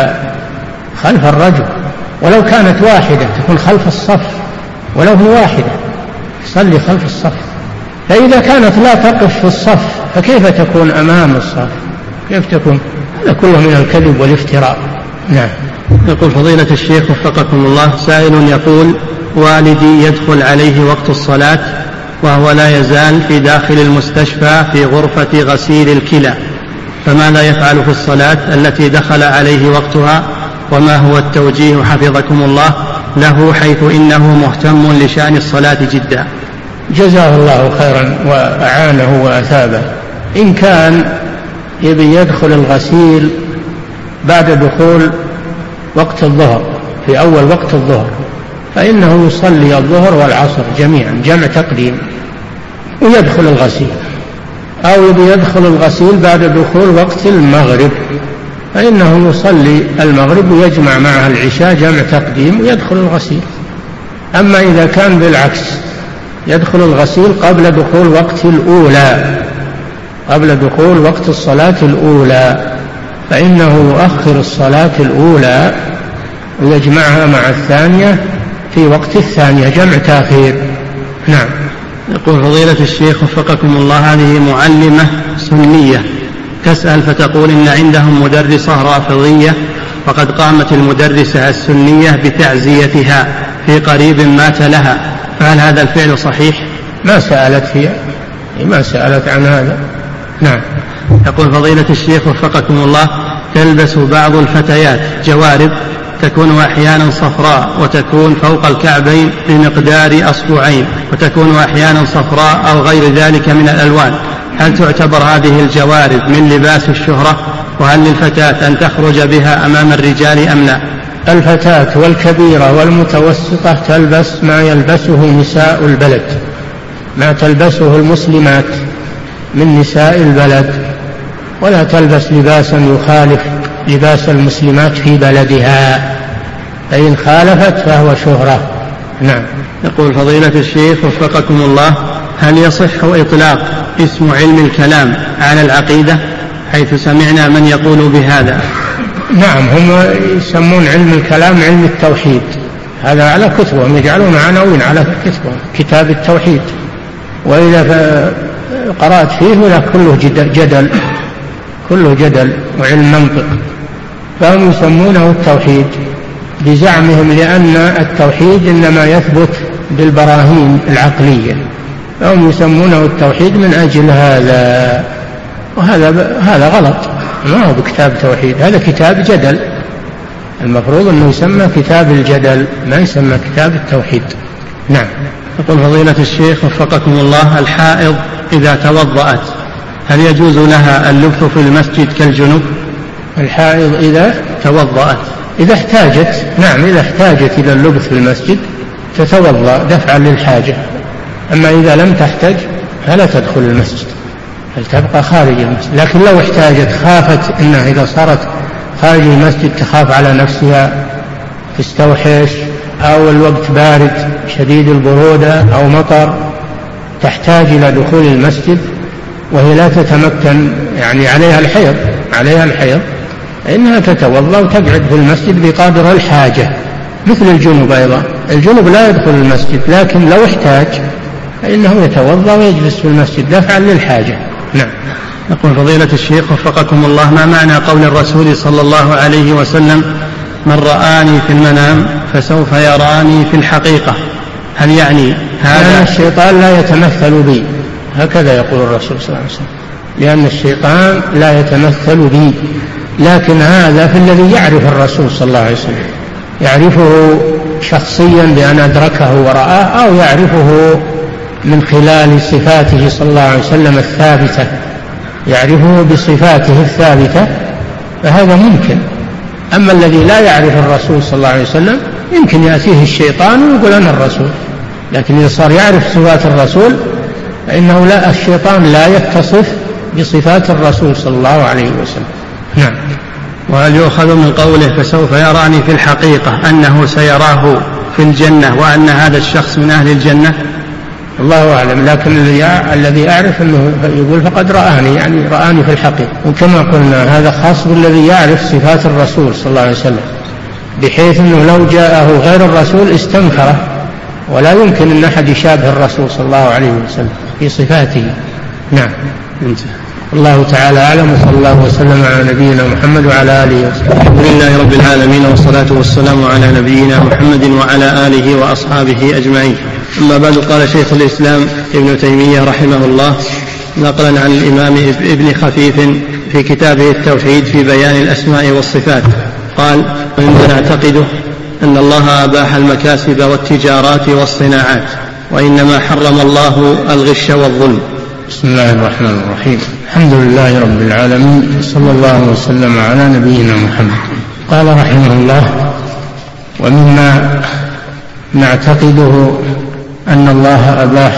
خلف الرجل، ولو كانت واحدة تكون خلف الصف، ولو هي واحدة تصلي خلف الصف. فإذا كانت لا تقف في الصف فكيف تكون أمام الصف؟ كيف تكون؟ هذا كله من الكذب والافتراء. نعم. يقول فضيلة الشيخ وفقكم الله، سائل يقول: والدي يدخل عليه وقت الصلاة وهو لا يزال في داخل المستشفى في غرفة غسيل الكلى، فماذا يفعل في الصلاة التي دخل عليه وقتها؟ وما هو التوجيه حفظكم الله له، حيث إنه مهتم لشأن الصلاة جدا؟ جزاه الله خيرا وأعانه وأثابه. إن كان يبي يدخل الغسيل بعد دخول وقت الظهر في أول وقت الظهر فإنه يصلي الظهر والعصر جميعا جمع تقديم ويدخل الغسيل، أو يبي يدخل الغسيل بعد دخول وقت المغرب فإنه يصلي المغرب ويجمع معها العشاء جمع تقديم ويدخل الغسيل. أما إذا كان بالعكس يدخل الغسيل قبل دخول وقت الأولى قبل دخول وقت الصلاة الأولى فإنه يؤخر الصلاة الأولى ويجمعها مع الثانية في وقت الثانية جمع تأخير. نعم. يقول فضيلة الشيخ وفقكم الله، هذه معلمة سنية تسأل فتقول إن عندهم مدرسة رافضية وقد قامت المدرسة السنية بتعزيتها في قريب مات لها، فهل هذا الفعل صحيح؟ ما سألت فيها، ما سألت عن هذا. نعم. يقول فضيلة الشيخ وفقكم الله، تلبس بعض الفتيات جوارب تكون أحيانا صفراء وتكون فوق الكعبين بمقدار أصبعين، وتكون أحيانا صفراء أو غير ذلك من الألوان، هل تعتبر هذه الجوارب من لباس الشهرة؟ وهل للفتاة أن تخرج بها أمام الرجال أم لا؟ الفتاة والكبيرة والمتوسطة تلبس ما يلبسه نساء البلد، ما تلبسه المسلمات من نساء البلد، ولا تلبس لباسا يخالف لباس المسلمات في بلدها، فإن خالفت فهو شهرة. نعم. يقول فضيلة الشيخ وفقكم الله، هل يصح إطلاق اسم علم الكلام على العقيدة، حيث سمعنا من يقول بهذا؟ نعم، هم يسمون علم الكلام علم التوحيد، هذا على كتبهم يجعلون عناوين على كتبهم كتاب التوحيد، وإذا قرأت فيه ولا كله جدل كله جدل وعلم منطق، فهم يسمونه التوحيد بزعمهم لأن التوحيد إنما يثبت بالبراهين العقلية، فهم يسمونه التوحيد من أجل هذا، وهذا هذا غلط، ما هو بكتاب توحيد، هذا كتاب جدل، المفروض أنه يسمى كتاب الجدل ما يسمى كتاب التوحيد. نعم. يقول فضيلة الشيخ وفقكم الله، الحائض إذا توضأت هل يجوز لها اللبث في المسجد كالجنوب؟ الحائض إذا توضأت إذا احتاجت، نعم إذا احتاجت إلى اللبث في المسجد تتوضأ دفعا للحاجة، أما إذا لم تحتج فلا تدخل المسجد. فلتبقى خارج المسجد. لكن لو احتاجت خافت أنها إذا صارت خارج المسجد تخاف على نفسها تستوحش، أو الوقت بارد شديد البرودة أو مطر تحتاج إلى دخول المسجد وهي لا تتمكن، يعني عليها الحيض عليها الحيض إنها تتوضأ وتقعد في المسجد بقدر الحاجة، مثل الجنوب أيضا. الجنوب لا يدخل المسجد، لكن لو احتاج فإنه يتوضأ ويجلس في المسجد دفعا للحاجة. نعم. يقول فضيلة الشيخ وفقكم الله: ما معنى قول الرسول صلى الله عليه وسلم: من رآني في المنام فسوف يراني في الحقيقة؟ هل يعني هذا لأن الشيطان لا يتمثل بي، هكذا يقول الرسول صلى الله عليه وسلم، لأن الشيطان لا يتمثل بي، لكن هذا في الذي يعرف الرسول صلى الله عليه وسلم، يعرفه شخصيا بأن أدركه ورآه، أو يعرفه من خلال صفاته صلى الله عليه وسلم الثابتة، يعرفه بصفاته الثابتة، فهذا ممكن. أما الذي لا يعرف الرسول صلى الله عليه وسلم يمكن يأتيه الشيطان ويقول أنا الرسول، لكن إذا صار يعرف صفات الرسول فإنه لا، الشيطان لا يتصف بصفات الرسول صلى الله عليه وسلم. نعم. وهل يؤخذ من قوله فسوف يراني في الحقيقة أنه سيراه في الجنة وأن هذا الشخص من أهل الجنة؟ الله أعلم، لكن الذي أعرف أنه يقول فقد رآني، يعني رآني في الحقيقة. وكما قلنا هذا خاص بالذي يعرف صفات الرسول صلى الله عليه وسلم، بحيث أنه لو جاءه غير الرسول استنكره، ولا يمكن أن أحد يشابه الرسول صلى الله عليه وسلم في صفاته. نعم. الله تعالى أعلم، وصلى الله وسلم على نبينا محمد وعلى آله وصحبه. الحمد لله رب العالمين، والصلاة والسلام على نبينا محمد وعلى آله وأصحابه أجمعين. أما بعد، قال شيخ الإسلام ابن تيمية رحمه الله نقلا عن الإمام ابن خفيف في كتابه التوحيد في بيان الأسماء والصفات قال: مما نعتقده أن الله أباح المكاسب والتجارات والصناعات، وإنما حرم الله الغش والظلم. بسم الله الرحمن الرحيم. الحمد لله رب العالمين، صلى الله وسلم على نبينا محمد. قال رحمه الله: ومما نعتقده أن الله أباح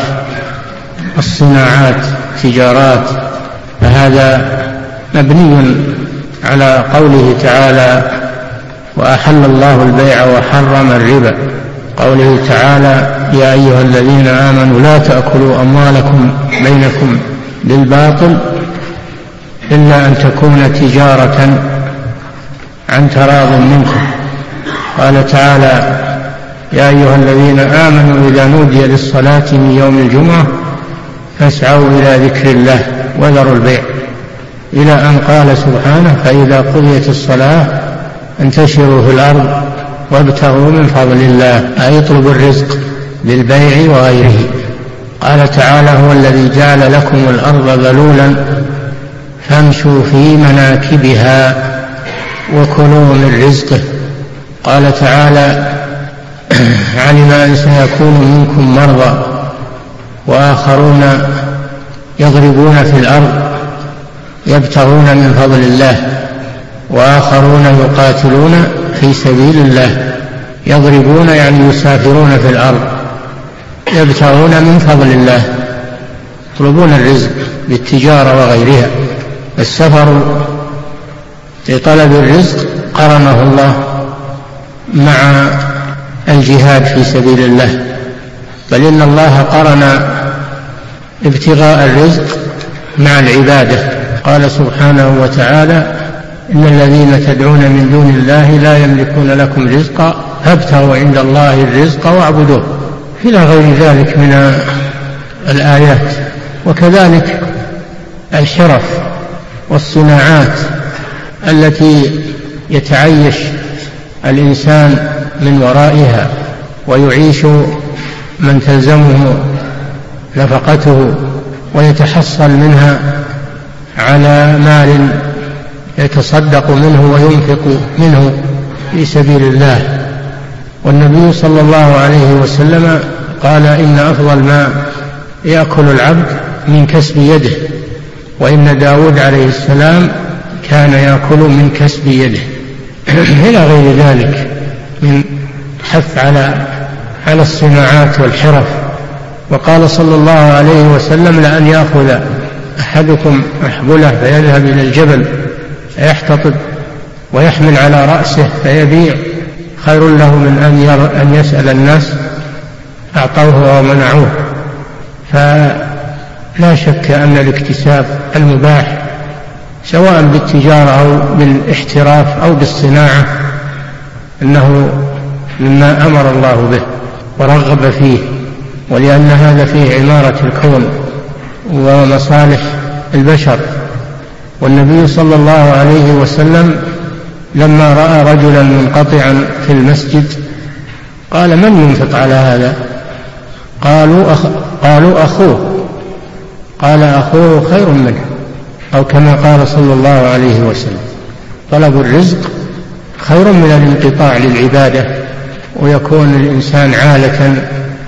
الصناعات تجارات، فهذا مبني على قوله تعالى: وأحل الله البيع وحرم الربا. قوله تعالى: يا أيها الذين آمنوا لا تأكلوا أموالكم بينكم بالباطل إلا أن تكون تجارة عن تراض منكم. قال تعالى: يا أيها الذين آمنوا إذا نودي للصلاة من يوم الجمعة فاسعوا إلى ذكر الله وذروا البيع، إلى أن قال سبحانه: فإذا قضيت الصلاة انتشروا في الأرض وابتغوا من فضل الله، أي اطلبوا الرزق بالبيع وغيره. قال تعالى: هو الذي جعل لكم الأرض ذلولا فامشوا في مناكبها وكلوا من رزقه. قال تعالى: علم أن سيكون منكم مرضى وآخرون يضربون في الأرض يبتغون من فضل الله وآخرون يقاتلون في سبيل الله. يضربون يعني يسافرون في الأرض، يبتغون من فضل الله، يطلبون الرزق بالتجارة وغيرها. السفر لطلب الرزق قرنه الله مع الجهاد في سبيل الله، بل إن الله قرن ابتغاء الرزق مع العبادة. قال سبحانه وتعالى: إن الذين تدعون من دون الله لا يملكون لكم رزقا فابتغوا عند الله الرزق واعبدوه، إلى غير ذلك من الآيات. وكذلك الحرف والصناعات التي يتعيش الإنسان من ورائها ويعيش من تلزمه نفقته ويتحصل منها على مال يتصدق منه وينفق منه في سبيل الله. والنبي صلى الله عليه وسلم قال: إن أفضل ما يأكل العبد من كسب يده، وإن داود عليه السلام كان يأكل من كسب يده، إلى غير ذلك من حث على على الصناعات والحرف. وقال صلى الله عليه وسلم: لأن يأخذ أحدكم أحبله فيذهب إلى الجبل فيحتطب ويحمل على رأسه فيبيع خير له من أن يسأل الناس أعطوه ومنعوه. فلا شك أن الاكتساب المباح سواء بالتجارة أو بالاحتراف أو بالصناعة أنه مما أمر الله به ورغب فيه، ولأن هذا فيه عمارة الكون ومصالح البشر. والنبي صلى الله عليه وسلم لما رأى رجلا منقطعا في المسجد قال: من ينفق على هذا؟ قالوا, أخ... قالوا أخوه. قال: أخوه خير منه، أو كما قال صلى الله عليه وسلم: طلب الرزق خير من الانقطاع للعبادة، ويكون الإنسان عالة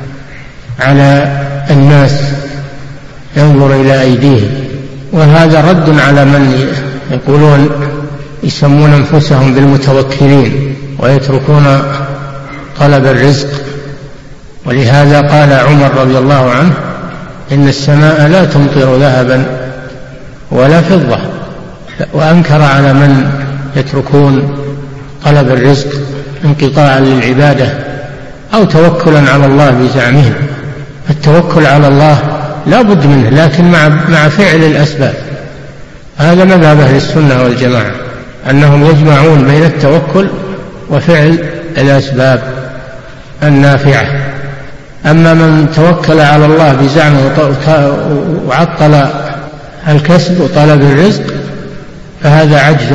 على الناس ينظر إلى أيديهم. وهذا رد على من يقولون يسمون أنفسهم بالمتوكلين ويتركون طلب الرزق. ولهذا قال عمر رضي الله عنه: إن السماء لا تمطر ذهبا ولا فضة. وأنكر على من يتركون طلب الرزق انقطاعا للعبادة أو توكلا على الله بزعمهم. التوكل على الله لا بد منه، لكن مع, مع فعل الأسباب. هذا مذهب أهل السنة والجماعة، أنهم يجمعون بين التوكل وفعل الأسباب النافعة. أما من توكل على الله بزعمه وعطل الكسب وطلب الرزق فهذا عجز،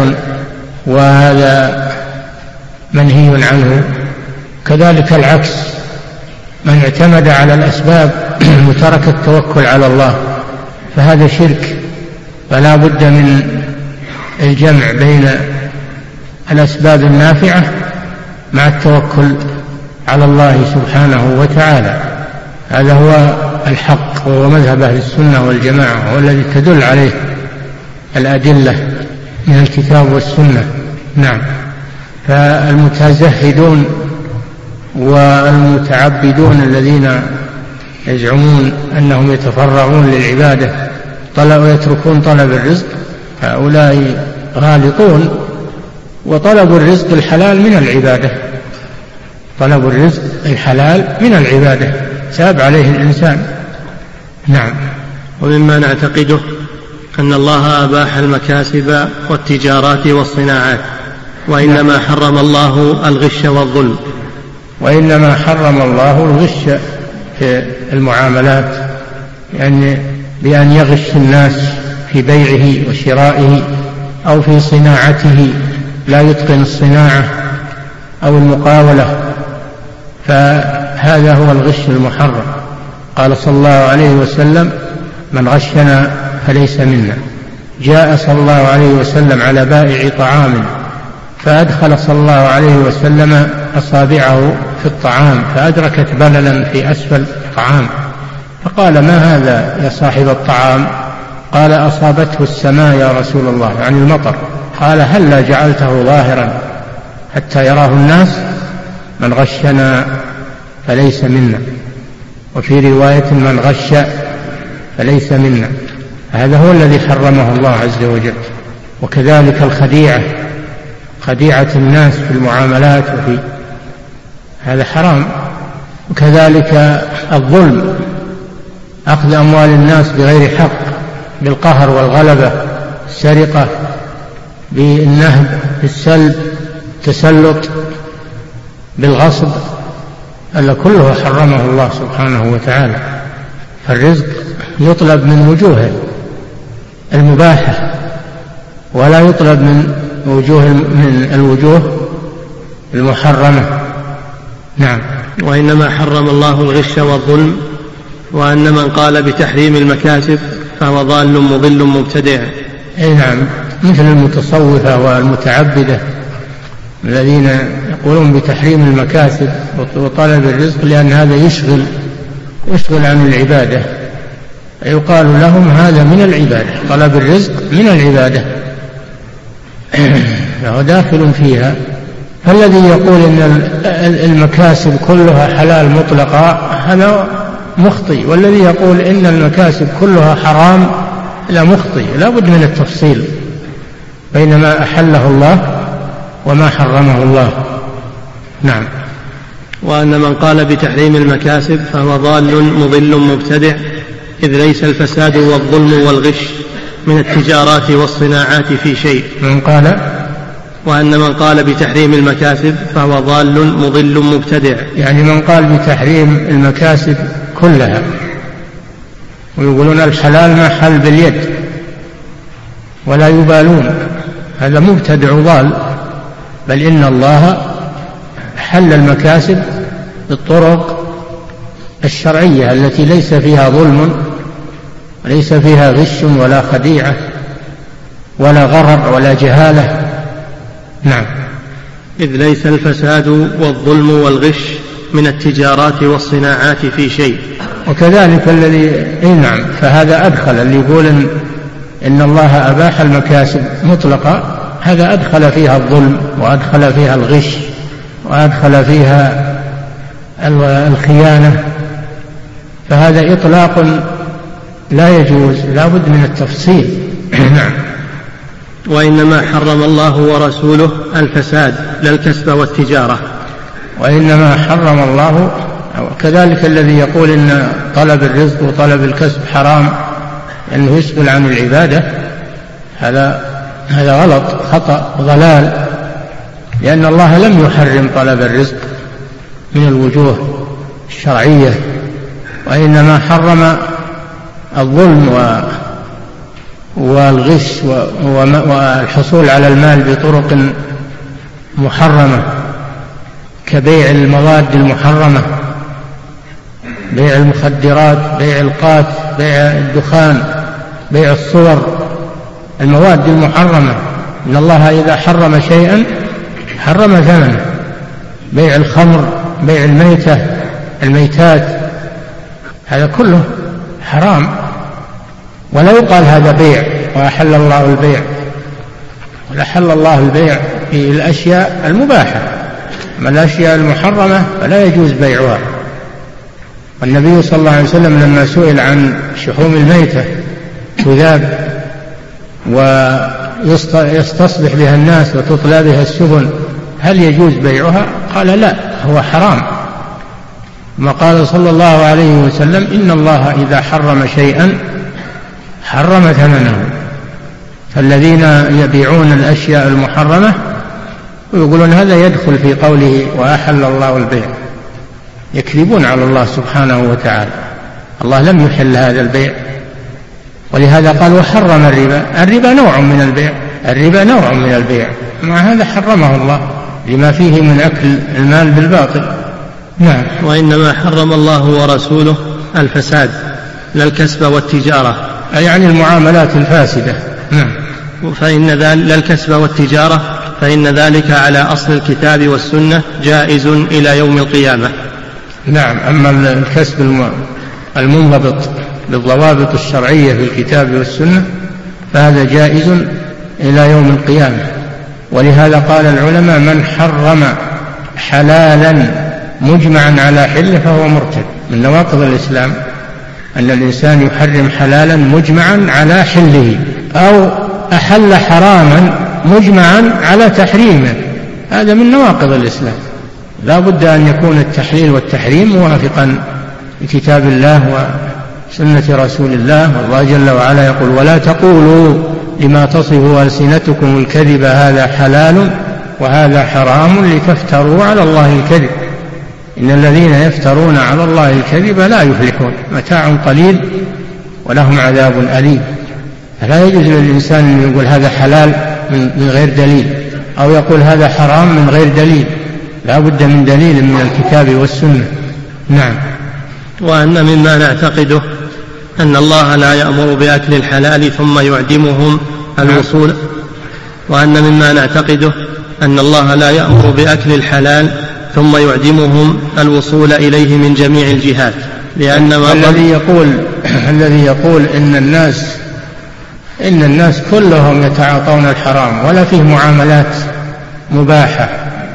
وهذا منهي عنه. كذلك العكس، من اعتمد على الأسباب وترك التوكل على الله فهذا شرك. فلا بد من الجمع بين الأسباب النافعة مع التوكل على الله سبحانه وتعالى. هذا هو الحق، وهو مذهب أهل السنة والجماعة، والذي تدل عليه الأدلة من الكتاب والسنة. نعم. فالمتزهدون والمتعبدون الذين يزعمون أنهم يتفرغون للعبادة ويتركون طلب الرزق هؤلاء غالطون. وطلب الرزق الحلال من العبادة، طلب الرزق الحلال من العبادة تاب عليه الإنسان. نعم. ومما نعتقده أن الله أباح المكاسب والتجارات والصناعات، وإنما نعم. حرم الله الغش والظلم. وإنما حرم الله الغش في المعاملات، يعني بأن يغش الناس في بيعه وشرائه أو في صناعته، لا يتقن الصناعة أو المقاولة، فهذا هو الغش المحرم. قال صلى الله عليه وسلم: من غشنا فليس منا. جاء صلى الله عليه وسلم على بائع طعام فأدخل صلى الله عليه وسلم أصابعه في الطعام فأدركت بللا في أسفل الطعام، فقال: ما هذا يا صاحب الطعام؟ قال: أصابته السماء يا رسول الله، عن المطر. قال: هلا جعلته ظاهرا حتى يراه الناس؟ من غشنا فليس منا. وفي رواية: من غش فليس منا. هذا هو الذي حرمه الله عز وجل. وكذلك الخديعة، خديعة الناس في المعاملات وفي هذا حرام. وكذلك الظلم، أخذ أموال الناس بغير حق بالقهر والغلبة، السرقة، بالنهب، بالسلب، التسلط، بالغصب، هذا كله حرمه الله سبحانه وتعالى. فالرزق يطلب من وجوه المباحة ولا يطلب من وجوه من الوجوه المحرمة. نعم. وإنما حرم الله الغش والظلم، وأن من قال بتحريم المكاسب فهو ضال مضل مبتدع. أي نعم، مثل المتصوفة والمتعبدة الذين يقولون بتحريم المكاسب وطلب الرزق، لأن هذا يشغل يشغل عن العبادة، يقال لهم هذا من العبادة، طلب الرزق من العبادة فهو داخل فيها. فالذي يقول إن المكاسب كلها حلال مطلقة هذا مخطئ، والذي يقول إن المكاسب كلها حرام لا مخطئ، لا بد من التفصيل بين ما أحله الله وما حرمه الله. نعم. وأن من قال بتحريم المكاسب فهو ضال مضل مبتدع، إذ ليس الفساد والظلم والغش من التجارات والصناعات في شيء. من قال وأن من قال بتحريم المكاسب فهو ضال مضل مبتدع، يعني من قال بتحريم المكاسب كلها، ويقولون الحلال ما حل باليد ولا يبالون، هذا مبتدع ضال. بل إن الله حل المكاسب بالطرق الشرعية التي ليس فيها ظلم وليس فيها غش ولا خديعة ولا غرر ولا جهالة. نعم. إذ ليس الفساد والظلم والغش من التجارات والصناعات في شيء. وكذلك الذي إيه نعم، فهذا أدخل اللي يقول إن, إن الله أباح المكاسب مطلقة، هذا أدخل فيها الظلم وأدخل فيها الغش وأدخل فيها الخيانة، فهذا إطلاق لا يجوز، لا بد من التفصيل. نعم. وإنما حرم الله ورسوله الفساد لا الكسب والتجارة. وإنما حرم الله، كذلك الذي يقول إن طلب الرزق وطلب الكسب حرام لأنه يسبل عن العبادة، هذا هذا غلط، خطأ، ضلال، لأن الله لم يحرم طلب الرزق من الوجوه الشرعية، وإنما حرم الظلم والغش والحصول على المال بطرق محرمة كبيع المواد المحرمة، بيع المخدرات، بيع القات، بيع الدخان، بيع الصور، المواد المحرمة. إن الله إذا حرم شيئا حرم ثمنه. بيع الخمر، بيع الميتة، الميتات، هذا كله حرام، ولا يقال هذا بيع وأحل الله البيع، وأحل الله البيع في الأشياء المباحة، أما الأشياء المحرمة فلا يجوز بيعها. والنبي صلى الله عليه وسلم لما سئل عن شحوم الميتة تذاب ويستصبح بها الناس وتطلى بها السفن هل يجوز بيعها؟ قال لا، هو حرام. ما قال صلى الله عليه وسلم إن الله إذا حرم شيئا حرم ثمنه. فالذين يبيعون الأشياء المحرمة ويقولون هذا يدخل في قوله وأحل الله البيع، يكذبون على الله سبحانه وتعالى. الله لم يحل هذا البيع، ولهذا قال وحرم الربا. الربا نوع من البيع، الربا نوع من البيع، مع هذا حرمه الله لما فيه من أكل المال بالباطل. نعم. وإنما حرم الله ورسوله الفساد لا الكسب والتجارة، يعني المعاملات الفاسدة. نعم. فإن ذلك لا الكسب والتجارة فإن ذلك على أصل الكتاب والسنة جائز إلى يوم القيامة. نعم. أما الكسب المنضبط بالضوابط الشرعية في الكتاب والسنة فهذا جائز إلى يوم القيامة. ولهذا قال العلماء من حرم حلالا مجمعا على حله فهو مرتد. من نواقض الإسلام أن الإنسان يحرم حلالا مجمعا على حله، أو أحل حراما مجمعا على تحريمه، هذا من نواقض الإسلام. لا بد أن يكون التحليل والتحريم موافقا لكتاب الله وسنة رسول الله. والله جل وعلا يقول ولا تقولوا لما تصف ألسنتكم الكذب هذا حلال وهذا حرام لتفتروا على الله الكذب إن الذين يفترون على الله الكذب لا يفلحون، متاع قليل ولهم عذاب أليم. فلا يجوز للإنسان أن يقول هذا حلال من غير دليل، أو يقول هذا حرام من غير دليل، لا بد من دليل من الكتاب والسنة. نعم. وأن مما نعتقده أن الله لا يأمر بأكل الحلال ثم يعدمهم الوصول وأن مما نعتقده أن الله لا يأمر بأكل الحلال ثم يعدمهم الوصول إليه من جميع الجهات، لأن الذي يقول الذي يقول إن الناس إن الناس كلهم يتعاطون الحرام ولا فيه معاملات مباحة،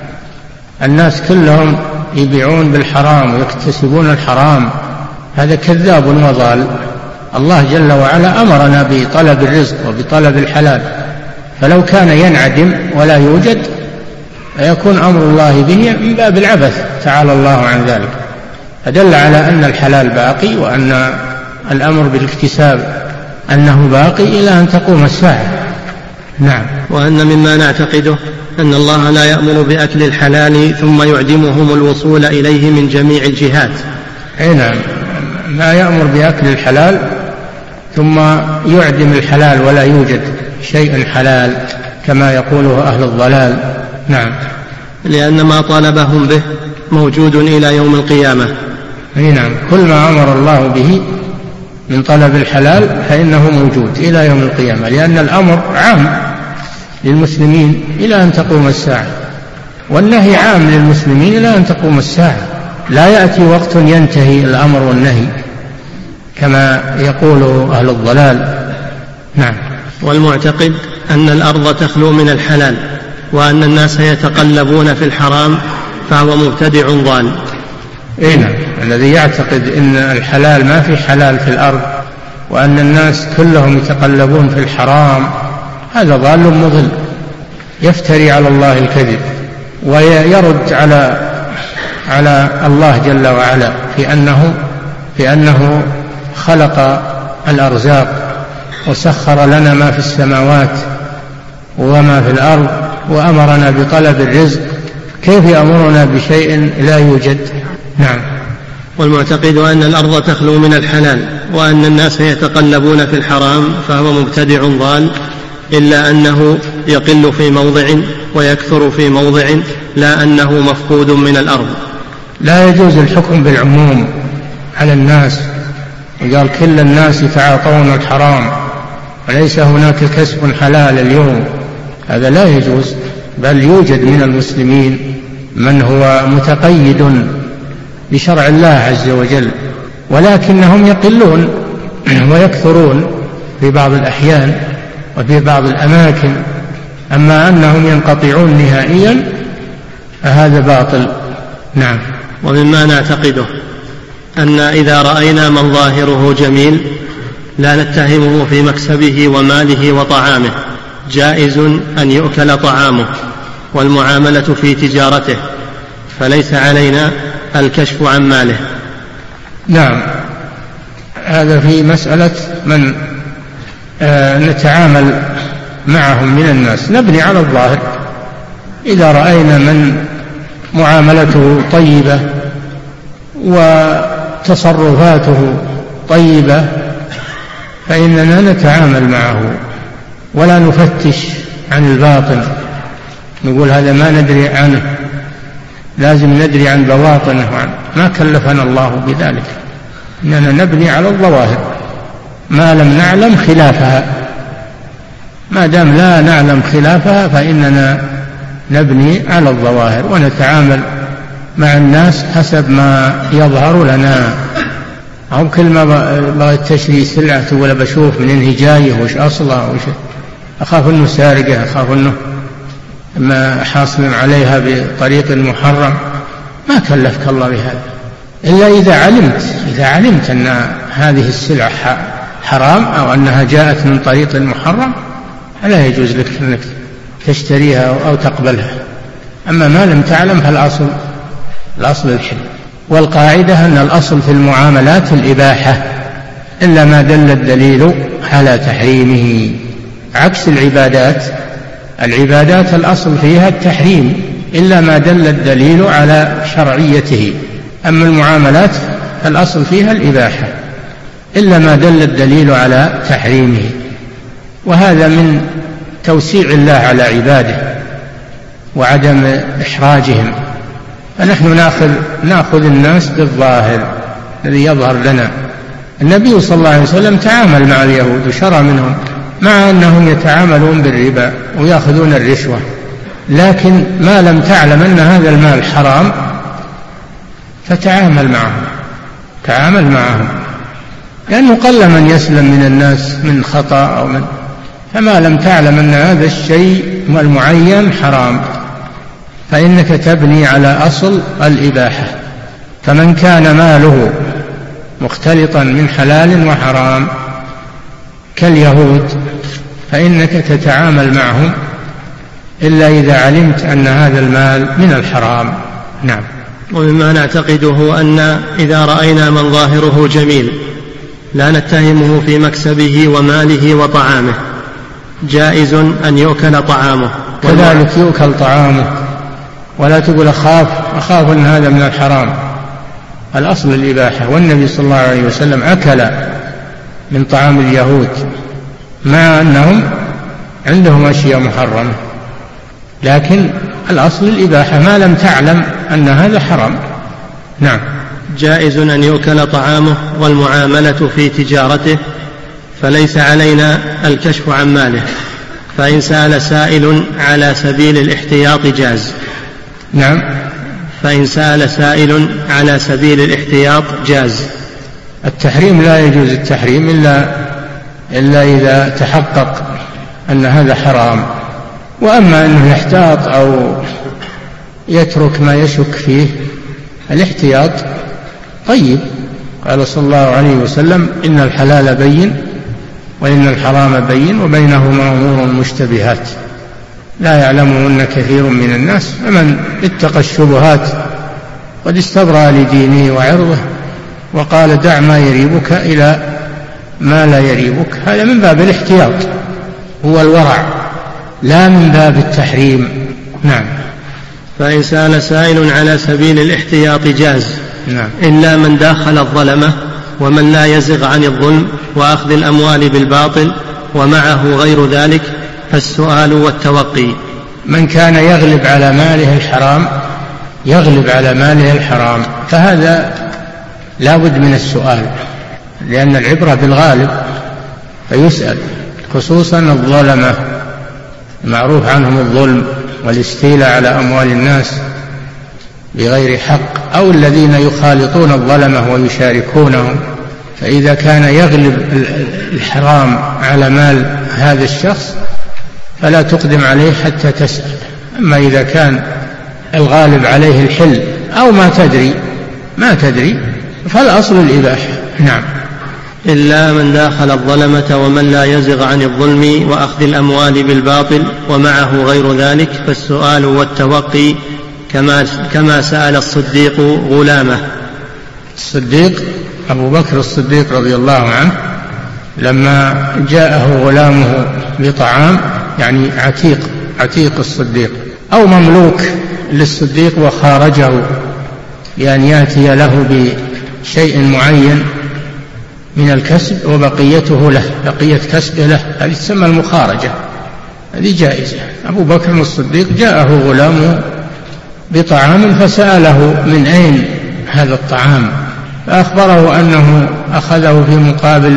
الناس كلهم يبيعون بالحرام ويكتسبون الحرام، هذا كذاب وضال. الله جل وعلا أمرنا بطلب الرزق وبطلب الحلال، فلو كان ينعدم ولا يوجد فيكون أمر الله به من باب العبث تعالى الله عن ذلك. فدل على أن الحلال باقي، وأن الأمر بالاكتساب أنه باقي إلى أن تقوم الساعة. نعم. وأن مما نعتقده أن الله لا يأمر بأكل الحلال ثم يعدمهم الوصول إليه من جميع الجهات. أي نعم، ما يأمر بأكل الحلال ثم يعدم الحلال ولا يوجد شيء حلال كما يقوله أهل الضلال. نعم. لأن ما طالبهم به موجود إلى يوم القيامة. أي نعم، كل ما أمر الله به من طلب الحلال فإنه موجود إلى يوم القيامة، لأن الأمر عام للمسلمين إلى أن تقوم الساعة، والنهي عام للمسلمين إلى أن تقوم الساعة. لا يأتي وقت ينتهي الأمر والنهي كما يقول أهل الضلال. نعم. والمعتقد أن الأرض تخلو من الحلال وأن الناس يتقلبون في الحرام فهو مبتدع ضال. إيه نعم، الذي يعتقد أن الحلال ما في حلال في الأرض وأن الناس كلهم يتقلبون في الحرام هذا ضال مضل، يفتري على الله الكذب ويرد على على الله جل وعلا في أنه في أنه خلق الأرزاق وسخر لنا ما في السماوات وما في الأرض وأمرنا بطلب الرزق، كيف يأمرنا بشيء لا يوجد؟ نعم. والمعتقد أن الأرض تخلو من الحلال وأن الناس يتقلبون في الحرام فهو مبتدع ضال، إلا أنه يقل في موضع ويكثر في موضع، لا أنه مفقود من الأرض. لا يجوز الحكم بالعموم على الناس وقال كل الناس يتعاطون الحرام وليس هناك كسب حلال اليوم، هذا لا يجوز، بل يوجد من المسلمين من هو متقيد بشرع الله عز وجل، ولكنهم يقلون ويكثرون في بعض الأحيان وفي بعض الأماكن، أما أنهم ينقطعون نهائيا فهذا باطل. نعم. ومما نعتقده أن إذا رأينا من ظاهره جميل لا نتهمه في مكسبه وماله وطعامه، جائز أن يؤكل طعامه والمعاملة في تجارته، فليس علينا الكشف عن ماله. نعم، هذا في مسألة من آه نتعامل معهم من الناس، نبني على الظاهر. إذا رأينا من معاملته طيبة وتصرفاته طيبة فإننا نتعامل معه ولا نفتش عن الباطن، نقول هذا ما ندري عنه، لازم ندري عن بواطنه وعن ما كلفنا الله بذلك، إننا نبني على الظواهر ما لم نعلم خلافها، ما دام لا نعلم خلافها فإننا نبني على الظواهر ونتعامل مع الناس حسب ما يظهر لنا. هم كل ما بغيت تشري سلعة ولا بشوف من هي جايه وش أصلها وش أخاف أنه سارقة، أخاف أنه ما حاصل عليها بطريق محرم، ما كلفك الله بهذا إلا إذا علمت إذا علمت أن هذه السلعة حرام أو أنها جاءت من طريق محرم لا يجوز لك أنك تشتريها أو تقبلها. أما ما لم تعلم فالأصل الأصل الحل، والقاعدة أن الأصل في المعاملات الإباحة إلا ما دل الدليل على تحريمه، عكس العبادات. العبادات الأصل فيها التحريم إلا ما دل الدليل على شرعيته، أما المعاملات الأصل فيها الإباحة إلا ما دل الدليل على تحريمه، وهذا من توسيع الله على عباده وعدم إحراجهم. فنحن نأخذ, نأخذ الناس بالظاهر الذي يظهر لنا. النبي صلى الله عليه وسلم تعامل مع اليهود وشرى منهم مع أنهم يتعاملون بالربا ويأخذون الرشوة، لكن ما لم تعلم أن هذا المال حرام فتعامل معهم تعامل معهم لأنه قل من يسلم من الناس من خطأ أو من، فما لم تعلم أن هذا الشيء المعين حرام فإنك تبني على أصل الإباحة. فمن كان ماله مختلطا من حلال وحرام كاليهود فإنك تتعامل معهم إلا إذا علمت أن هذا المال من الحرام. نعم. ومما نعتقده أن إذا رأينا من ظاهره جميل لا نتهمه في مكسبه وماله وطعامه جائز أن يؤكل طعامه، كذلك يؤكل طعامه، ولا تقول أخاف أخاف أن هذا من الحرام. الأصل الإباحة، والنبي صلى الله عليه وسلم أكل من طعام اليهود مع أنهم عندهم أشياء محرمة، لكن الأصل الإباحة ما لم تعلم أن هذا حرام. نعم. جائز أن يؤكل طعامه والمعاملة في تجارته، فليس علينا الكشف عن ماله، فإن سأل سائل على سبيل الاحتياط جاز. نعم. فإن سأل سائل على سبيل الاحتياط جاز. التحريم لا يجوز التحريم إلا, إلا إذا تحقق أن هذا حرام، وأما أنه يحتاط أو يترك ما يشك فيه، الاحتياط طيب. قال صلى الله عليه وسلم إن الحلال بين وإن الحرام بين وبينهما أمور مشتبهات لا يعلمهن كثير من الناس، فمن اتقى الشبهات قد استبرأ لدينه وعرضه وقال دع ما يريبك إلى ما لا يريبك. هذا من باب الاحتياط، هو الورع، لا من باب التحريم. نعم. فإن سأل سائل على سبيل الاحتياط جاز. نعم. إلا من داخل الظلمة ومن لا يزغ عن الظلم وأخذ الأموال بالباطل ومعه غير ذلك فالسؤال والتوقي. من كان يغلب على ماله الحرام يغلب على ماله الحرام فهذا لا بد من السؤال، لأن العبرة بالغالب فيسأل، خصوصا الظلمة معروف عنهم الظلم والاستيلاء على أموال الناس بغير حق، أو الذين يخالطون الظلمة ويشاركونهم. فإذا كان يغلب الحرام على مال هذا الشخص فلا تقدم عليه حتى تسأل. أما إذا كان الغالب عليه الحل أو ما تدري ما تدري فالأصل الإباحة. نعم. إلا من داخل الظلمة ومن لا يزغ عن الظلم وأخذ الأموال بالباطل ومعه غير ذلك فالسؤال والتوقي كما, كما سأل الصديق غلامه. الصديق أبو بكر الصديق رضي الله عنه لما جاءه غلامه بطعام، يعني عتيق عتيق الصديق أو مملوك للصديق وخارجه بأن يأتي له بشيء معين من الكسب وبقيته له، بقية كسبه له، هذه تسمى المخارجة، هذه جائزة. أبو بكر الصديق جاءه غلامه بطعام فسأله من أين هذا الطعام، فأخبره أنه أخذه في مقابل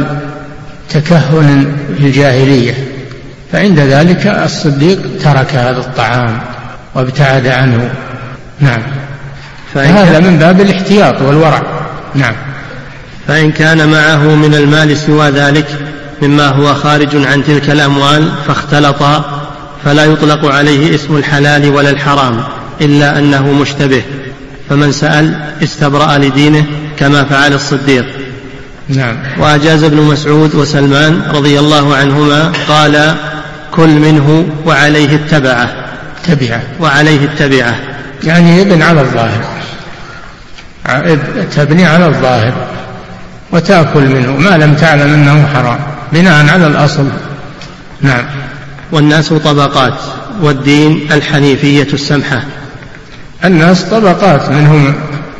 تكهن في الجاهلية، فعند ذلك الصديق ترك هذا الطعام وابتعد عنه. نعم. فهذا من باب الاحتياط والورع. نعم. فإن كان معه من المال سوى ذلك مما هو خارج عن تلك الأموال فاختلطا فلا يطلق عليه اسم الحلال ولا الحرام إلا أنه مشتبه، فمن سأل استبرأ لدينه كما فعل الصديق. نعم. وأجاز ابن مسعود وسلمان رضي الله عنهما قال كل منه وعليه التبعة تبعة وعليه التبعة يعني ابن على الظاهر، تبني على الظاهر وتأكل منه ما لم تعلم أنه حرام بناء على الأصل. نعم. والناس طبقات والدين الحنيفية السمحة. الناس طبقات، منهم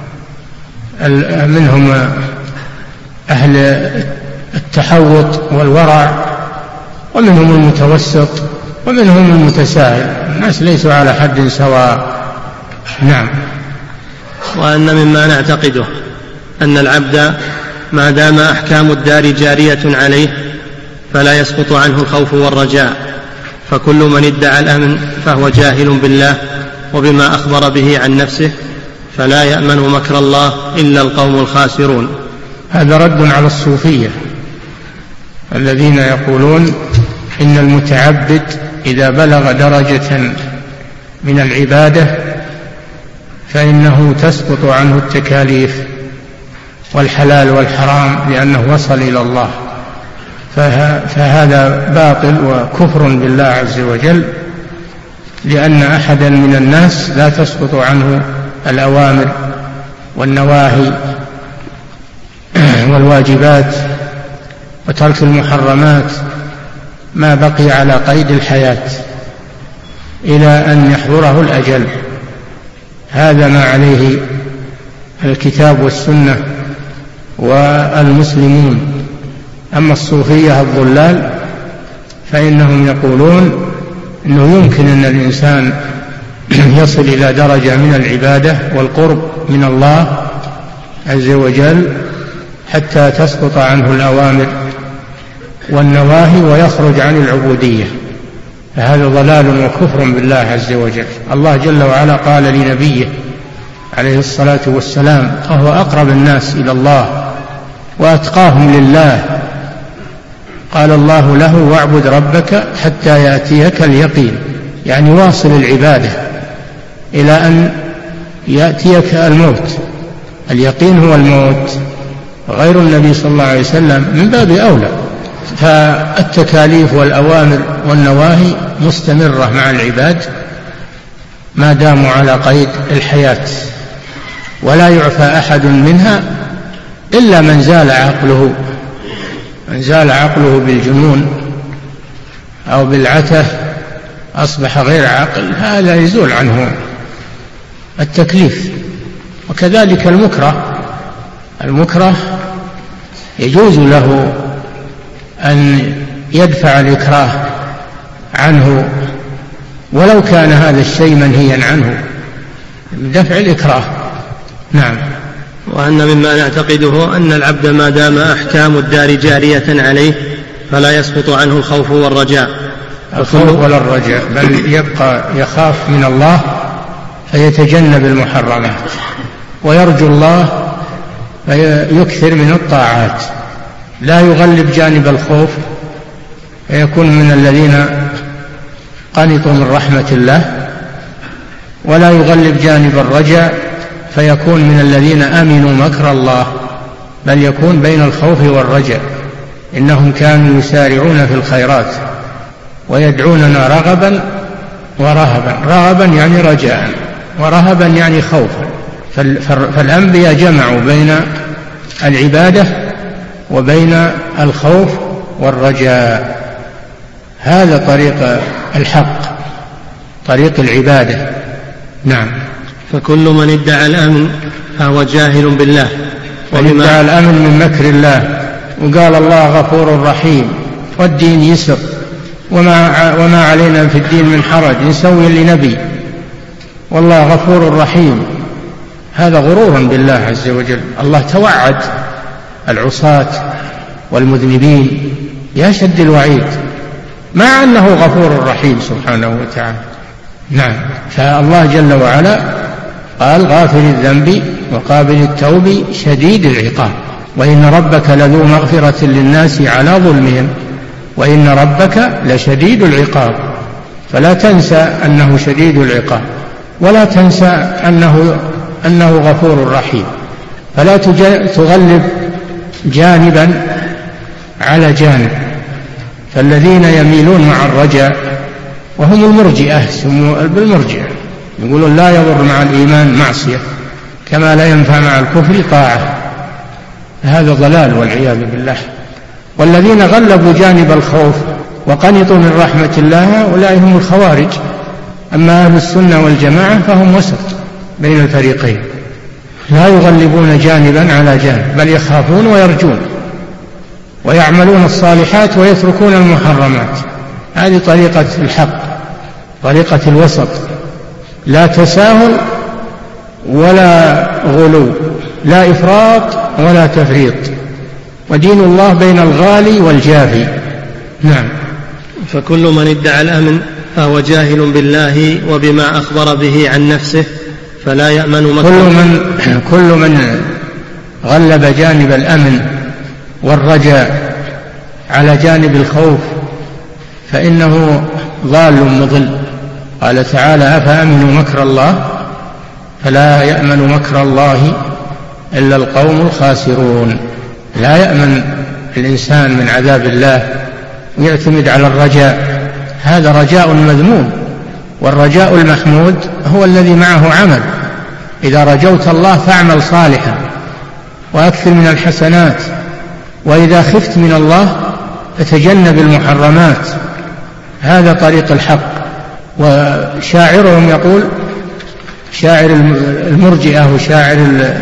منهم أهل التحوط والورع، ومنهم المتوسط، ومنهم المتساهل، الناس ليسوا على حد سواء. نعم. وأن مما نعتقده أن العبد ما دام أحكام الدار جارية عليه فلا يسقط عنه الخوف والرجاء، فكل من ادعى الأمن فهو جاهل بالله وبما أخبر به عن نفسه، فلا يأمن مكر الله إلا القوم الخاسرون. هذا رد على الصوفية الذين يقولون إن المتعبد إذا بلغ درجة من العبادة فإنه تسقط عنه التكاليف والحلال والحرام لأنه وصل إلى الله، فهذا باطل وكفر بالله عز وجل، لأن أحدا من الناس لا تسقط عنه الأوامر والنواهي والواجبات وترك المحرمات ما بقي على قيد الحياة إلى أن يحضره الأجل. هذا ما عليه الكتاب والسنة والمسلمون. أما الصوفية الضلال فإنهم يقولون أنه يمكن أن الإنسان يصل إلى درجة من العبادة والقرب من الله عز وجل حتى تسقط عنه الأوامر والنواهي ويخرج عن العبودية، فهذا ضلال وكفر بالله عز وجل. الله جل وعلا قال لنبيه عليه الصلاة والسلام وهو أقرب الناس إلى الله وأتقاهم لله، قال الله له واعبد ربك حتى يأتيك اليقين، يعني واصل العبادة إلى أن يأتيك الموت. اليقين هو الموت، غير النبي صلى الله عليه وسلم من باب أولى. فالتكاليف والأوامر والنواهي مستمرة مع العباد ما داموا على قيد الحياة، ولا يعفى أحد منها إلا من زال عقله، من زال عقله بالجنون أو بالعته أصبح غير عاقل، هذا يزول عنه التكليف. وكذلك المكره، المكره يجوز له أن يدفع الإكراه عنه ولو كان هذا الشيء منهيا عنه، دفع الإكراه. نعم. وأن مما نعتقده أن العبد ما دام أحكام الدار جارية عليه فلا يسقط عنه الخوف والرجاء، الخوف ولا الرجاء، بل يبقى يخاف من الله فيتجنب المحرمات ويرجو الله فيكثر من الطاعات، لا يغلب جانب الخوف فيكون من الذين قنطوا من رحمة الله، ولا يغلب جانب الرجاء فيكون من الذين آمنوا مكر الله، بل يكون بين الخوف والرجاء. إنهم كانوا يسارعون في الخيرات ويدعوننا رغبا ورهبا، رغبا يعني رجاء ورهبا يعني خوفا. فالأنبياء جمعوا بين العبادة وبين الخوف والرجاء، هذا طريق الحق، طريق العبادة. نعم. فكل من ادعى الأمن فهو جاهل بالله، ومن ادعى الأمن من مكر الله وقال الله غفور رحيم والدين يسر وما, وما علينا في الدين من حرج نسوي لنبي والله غفور رحيم، هذا غرور بالله عز وجل. الله توعد العصاة والمذنبين يشد الوعيد مع أنه غفور رحيم سبحانه وتعالى. نعم. فالله جل وعلا قال غافر الذنب وقابل التوب شديد العقاب، وإن ربك لذو مغفرة للناس على ظلمهم وإن ربك لشديد العقاب. فلا تنسى أنه شديد العقاب، ولا تنسى أنه, أنه غفور رحيم، فلا تغلب جانبا على جانب. فالذين يميلون مع الرجاء وهم المرجئة، بالمرجئة يقولون لا يضر مع الإيمان معصية كما لا ينفع مع الكفر طاعة، هذا ضلال والعياذ بالله. والذين غلبوا جانب الخوف وقنطوا من رحمة الله أولئك هم الخوارج. أما أهل السنة والجماعة فهم وسط بين الفريقين، لا يغلبون جانبا على جانب، بل يخافون ويرجون ويعملون الصالحات ويتركون المحرمات. هذه طريقة الحق، طريقة الوسط، لا تساهل ولا غلو، لا إفراط ولا تفريط، ودين الله بين الغالي والجافي. نعم. فكل من ادعى الأمن فهو جاهل بالله وبما أخبر به عن نفسه فلا يأمن مكر. كل من, كل من غلب جانب الأمن والرجاء على جانب الخوف فإنه ضال مضل. قال تعالى أفأمنوا مكر الله فلا يأمن مكر الله إلا القوم الخاسرون. لا يأمن الإنسان من عذاب الله ويعتمد على الرجاء، هذا رجاء مذموم. والرجاء المحمود هو الذي معه عمل. إذا رجوت الله فاعمل صالحا وأكثر من الحسنات، وإذا خفت من الله فتجنب المحرمات، هذا طريق الحق. وشاعرهم يقول، شاعر المرجئة وشاعر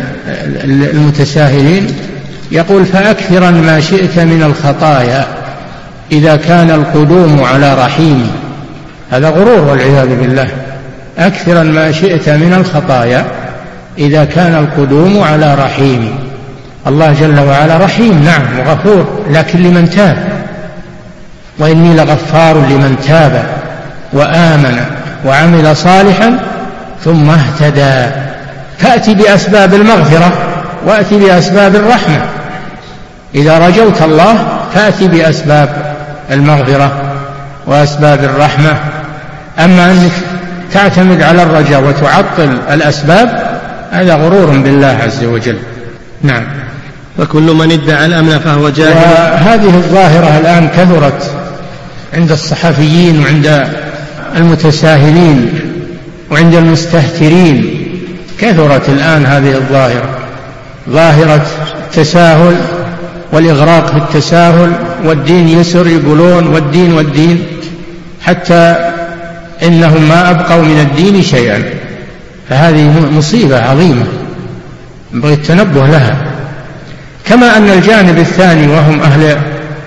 المتساهلين يقول: فأكثرا ما شئت من الخطايا إذا كان القدوم على رحيم. هذا غرور والعياذ بالله. أكثرا ما شئت من الخطايا إذا كان القدوم على رحيم. الله جل وعلا رحيم نعم وغفور، لكن لمن تاب، وإني لغفار لمن تاب وآمن وعمل صالحا ثم اهتدى. فأتي بأسباب المغفرة وأتي بأسباب الرحمة. إذا رجوت الله فأتي بأسباب المغفرة وأسباب الرحمة. أما أنك تعتمد على الرجاء وتعطل الأسباب هذا غرور بالله عز وجل. نعم. فكل من ادعى الأمن فهو جاهل. وهذه الظاهرة الآن كثرت عند الصحفيين وعند المتساهلين وعند المستهترين، كثرت الآن هذه الظاهرة، ظاهرة التساهل والإغراق في التساهل، والدين يسر يقولون، والدين والدين، حتى إنهم ما أبقوا من الدين شيئا. فهذه مصيبة عظيمة ينبغي التنبه لها. كما أن الجانب الثاني وهم أهل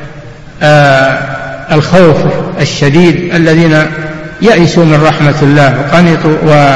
آه الخوف الشديد الذين يئسوا من رحمة الله وقنطوا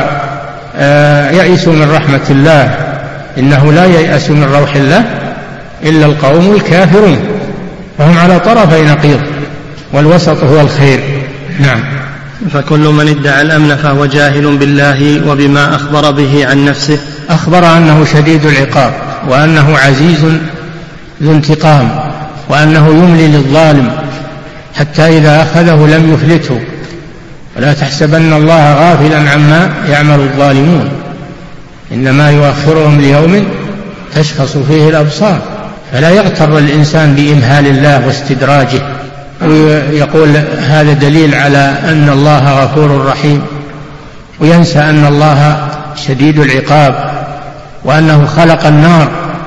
ويئسوا من رحمة الله، إنه لا ييأس من روح الله إلا القوم الكافرون، فهم على طرفي نقيض، والوسط هو الخير. نعم. فكل من ادعى الأمن فهو جاهل بالله وبما أخبر به عن نفسه. أخبر أنه شديد العقاب، وأنه عزيز ذو انتقام، وأنه يملي للظالم حتى إذا أخذه لم يفلته. ولا تحسبن الله غافلا عما يعمل الظالمون، إنما يؤخرهم ليوم تشخص فيه الأبصار. فلا يغتر الإنسان بإمهال الله واستدراجه ويقول هذا دليل على أن الله غفور رحيم، وينسى أن الله شديد العقاب، وأنه خلق النار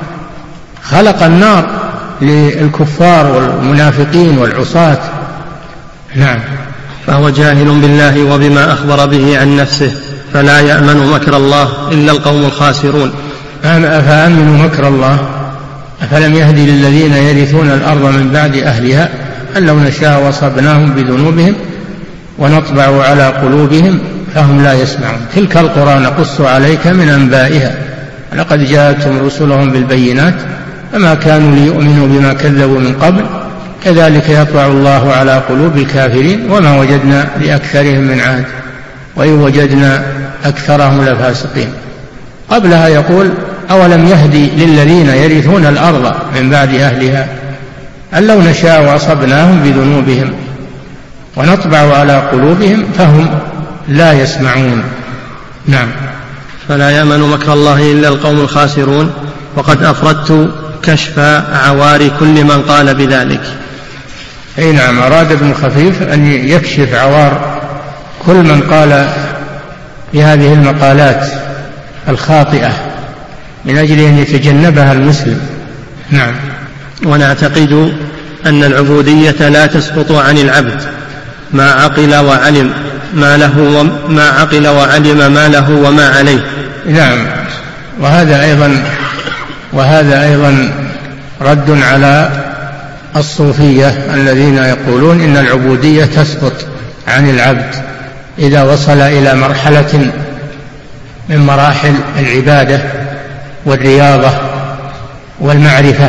خلق النار للكفار والمنافقين والعصاة. نعم. فهو جاهل بالله وبما أخبر به عن نفسه، فلا يأمن مكر الله إلا القوم الخاسرون. أفأمنوا مكر الله؟ أفلم يهدي للذين يرثون الأرض من بعد أهلها أن لو نشاء وصبناهم بذنوبهم ونطبع على قلوبهم فهم لا يسمعون. تلك القرى نقص عليك من أنبائها لقد جاءتهم رسلهم بالبينات فما كانوا ليؤمنوا بما كذبوا من قبل كذلك يطبع الله على قلوب الكافرين وما وجدنا لأكثرهم من عهد وإن وجدنا أكثرهم لفاسقين. قبلها يقول أولم يهدي للذين يرثون الأرض من بعد أهلها أن لو نشاء وأصبناهم بذنوبهم ونطبع على قلوبهم فهم لا يسمعون. نعم. فلا يأمن مكر الله إلا القوم الخاسرون. وقد أفردت كشف عوار كل من قال بذلك. أي نعم، أراد ابن خفيف أن يكشف عوار كل من قال بهذه المقالات الخاطئة من أجل أن يتجنبها المسلم. نعم. ونعتقد أن العبودية لا تسقط عن العبد ما عقل وعلم ما له وما عقل وعلم ما له وما عليه. نعم. وهذا أيضا وهذا أيضا رد على الصوفية الذين يقولون إن العبودية تسقط عن العبد إذا وصل إلى مرحلة من مراحل العبادة والرياضة والمعرفة،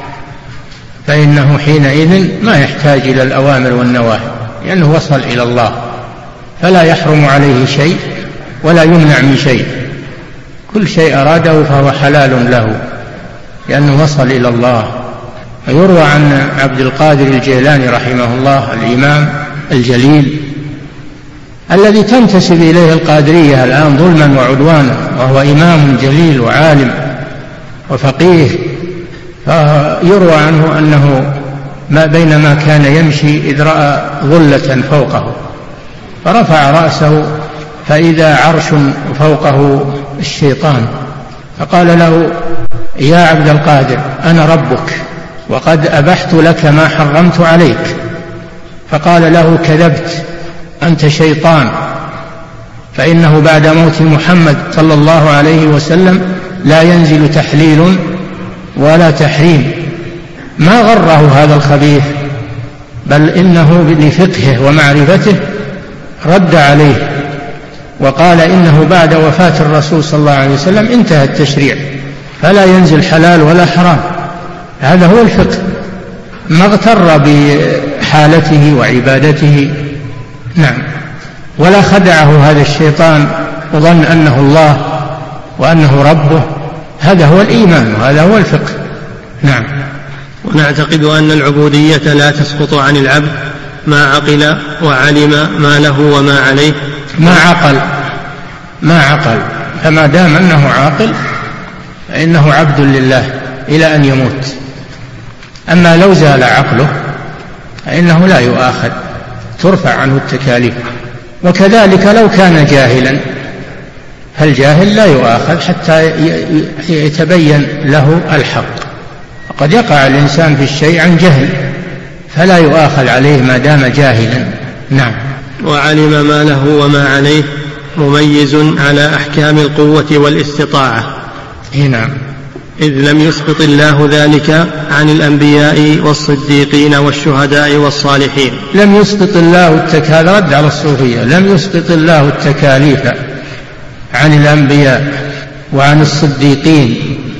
فإنه حينئذ ما يحتاج إلى الأوامر والنواهي لأنه وصل إلى الله، فلا يحرم عليه شيء ولا يمنع من شيء، كل شيء أراده فهو حلال له لأنه وصل إلى الله. ويروى عن عبد القادر الجيلاني رحمه الله الإمام الجليل الذي تنتسب إليه القادرية الآن ظلما وعدوانا، وهو إمام جليل وعالم وفقيه، فيروى عنه أنه ما بينما كان يمشي إذ رأى ظلة فوقه فرفع رأسه فإذا عرش فوقه الشيطان، فقال له: يا عبد القادر أنا ربك وقد أبحت لك ما حرمت عليك. فقال له: كذبت، أنت شيطان، فإنه بعد موت محمد صلى الله عليه وسلم لا ينزل تحليل ولا تحريم. ما غره هذا الخبيث، بل إنه لفقهه ومعرفته رد عليه وقال إنه بعد وفاة الرسول صلى الله عليه وسلم انتهى التشريع فلا ينزل حلال ولا حرام. هذا هو الفقه، ما اغتر بحالته وعبادته. نعم. ولا خدعه هذا الشيطان وظن أنه الله وأنه ربه. هذا هو الإيمان وهذا هو الفقه. نعم. ونعتقد أن العبودية لا تسقط عن العبد ما عقل وعلم ما له وما عليه. ما عقل ما عقل فما دام أنه عاقل فإنه عبد لله إلى أن يموت. أما لو زال عقله فإنه لا يؤاخذ، ترفع عنه التكاليف. وكذلك لو كان جاهلا فالجاهل لا يؤاخذ حتى يتبين له الحق. وقد يقع الإنسان في الشيء عن جهل فلا يؤاخذ عليه ما دام جاهلا. نعم. وعلم ما له وما عليه مميز على أحكام القوة والاستطاعة. نعم. إذ لم يسقط الله ذلك عن الأنبياء والصديقين والشهداء والصالحين. لم يسقط الله التكاليف، رد على الصوفية، لم يسقط الله التكاليف عن الأنبياء وعن الصديقين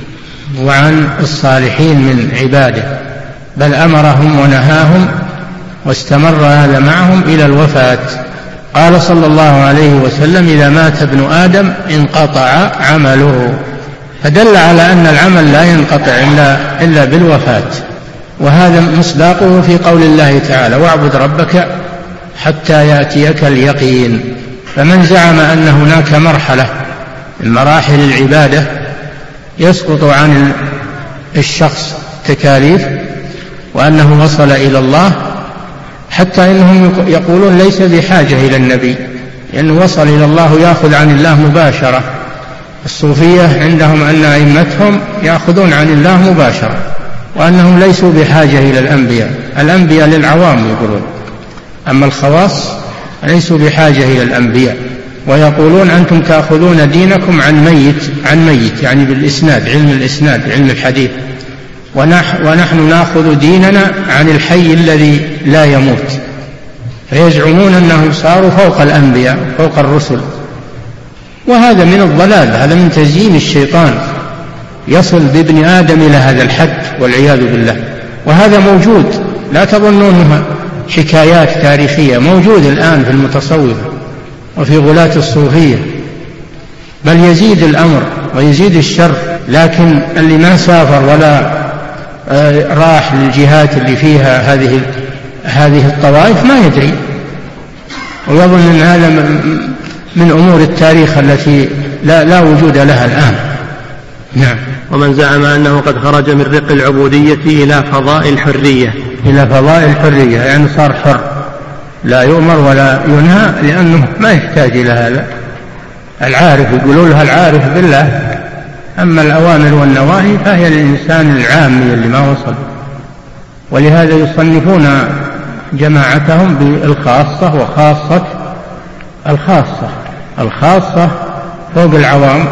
وعن الصالحين من عباده، بل أمرهم ونهاهم واستمر هذا معهم إلى الوفاة. قال صلى الله عليه وسلم: إذا مات ابن آدم انقطع عمله، فدل على أن العمل لا ينقطع إلا, إلا بالوفاة. وهذا مصداقه في قول الله تعالى: واعبد ربك حتى يأتيك اليقين. فمن زعم أن هناك مرحلة من مراحل العبادة يسقط عن الشخص تكاليف وأنه وصل إلى الله، حتى إنهم يقولون ليس بحاجة إلى النبي لأنه وصل إلى الله يأخذ عن الله مباشرة. الصوفية عندهم أن أئمتهم يأخذون عن الله مباشرة وأنهم ليسوا بحاجة إلى الأنبياء. الأنبياء للعوام يقولون، أما الخواص ليسوا بحاجة إلى الأنبياء. ويقولون أنتم تأخذون دينكم عن ميت عن ميت يعني بالإسناد، علم الإسناد، علم الحديث، ونحن نأخذ ديننا عن الحي الذي لا يموت. فيزعمون أنهم صاروا فوق الأنبياء فوق الرسل، وهذا من الضلال، هذا من تزيين الشيطان، يصل بابن آدم إلى هذا الحد والعياذ بالله. وهذا موجود، لا تظنونها حكايات تاريخية، موجود الآن في المتصوفة وفي غلاة الصوفية، بل يزيد الأمر ويزيد الشر. لكن اللي ما سافر ولا راح للجهات اللي فيها هذه هذه الطوائف ما يدري، ويظن أن هذا من أمور التاريخ التي لا, لا وجود لها الآن. نعم. ومن زعم أنه قد خرج من رق العبودية إلى فضاء الحرية. إلى فضاء الحرية يعني صار حر، لا يؤمر ولا ينهى، لأنه ما يحتاج إلى هذا. العارف يقولون لها العارف بالله، أما الأوامر والنواهي فهي للإنسان العامي اللي ما وصل. ولهذا يصنفون جماعتهم بالخاصة وخاصة الخاصة، الخاصة فوق العوام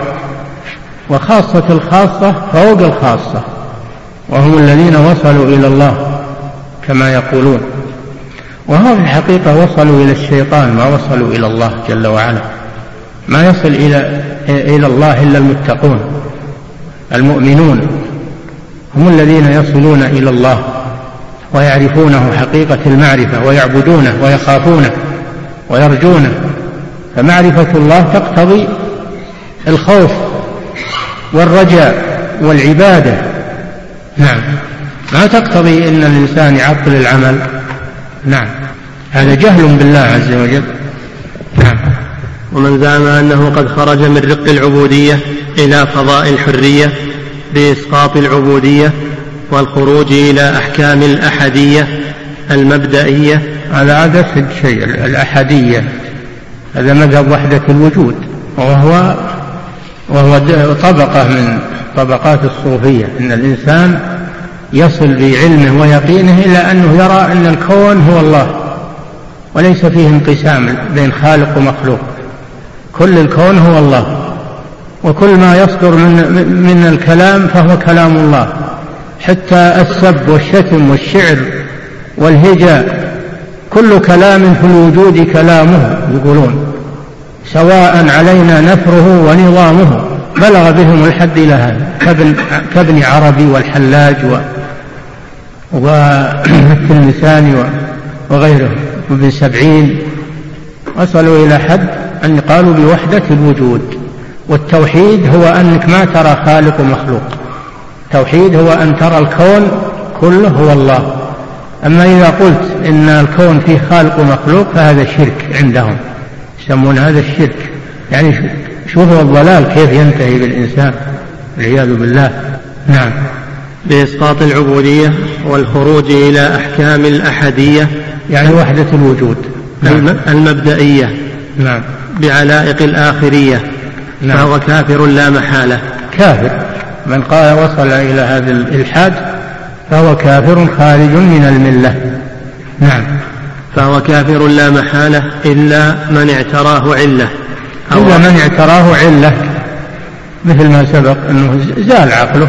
وخاصة الخاصة فوق الخاصة، وهم الذين وصلوا إلى الله كما يقولون. وهم في الحقيقة وصلوا إلى الشيطان، ما وصلوا إلى الله جل وعلا. ما يصل إلى, إلى الله إلا المتقون المؤمنون، هم الذين يصلون إلى الله ويعرفونه حقيقة المعرفة ويعبدونه ويخافونه ويرجونه. فمعرفة الله تقتضي الخوف والرجاء والعبادة. نعم. ما تقتضي أن الإنسان يعطل العمل. نعم. هذا جهل بالله عز وجل. نعم. ومن زعم أنه قد خرج من رق العبودية إلى فضاء الحرية بإسقاط العبودية والخروج إلى أحكام الأحدية المبدئية. على هذا أسد شيء الأحدية، هذا مذهب وحدة الوجود، وهو وهو طبقة من طبقات الصوفية، إن الإنسان يصل بعلمه ويقينه إلى أنه يرى أن الكون هو الله، وليس فيه انقسام بين خالق ومخلوق، كل الكون هو الله، وكل ما يصدر من, من الكلام فهو كلام الله، حتى السب والشتم والشعر والهجاء كل كلام في الوجود كلامه، يقولون سواء علينا نثره ونظامه، بلغ بهم الحد إلى هذا، كابن, كابن عربي والحلاج والتلمساني وغيرهم وابن سبعين، وصلوا إلى حد أن قالوا بوحدة الوجود. والتوحيد هو أنك ما ترى خالق ومخلوق، التوحيد هو أن ترى الكون كله هو الله. أما إذا قلت إن الكون فيه خالق ومخلوق فهذا شرك عندهم، يسمون هذا الشرك. يعني شوفوا الضلال كيف ينتهي بالإنسان والعياذ بالله. نعم. بإسقاط العبودية والخروج إلى أحكام الأحدية، يعني وحدة الوجود. نعم. المبدئية. نعم. بعلائق الآخرية. نعم. فهو كافر لا محالة. كافر من قال وصل إلى هذا الإلحاد فهو كافر خارج من الملة. نعم. فهو كافر لا محالة إلا من اعتراه علة، إلا من اعتراه علة، مثل ما سبق أنه زال عقله،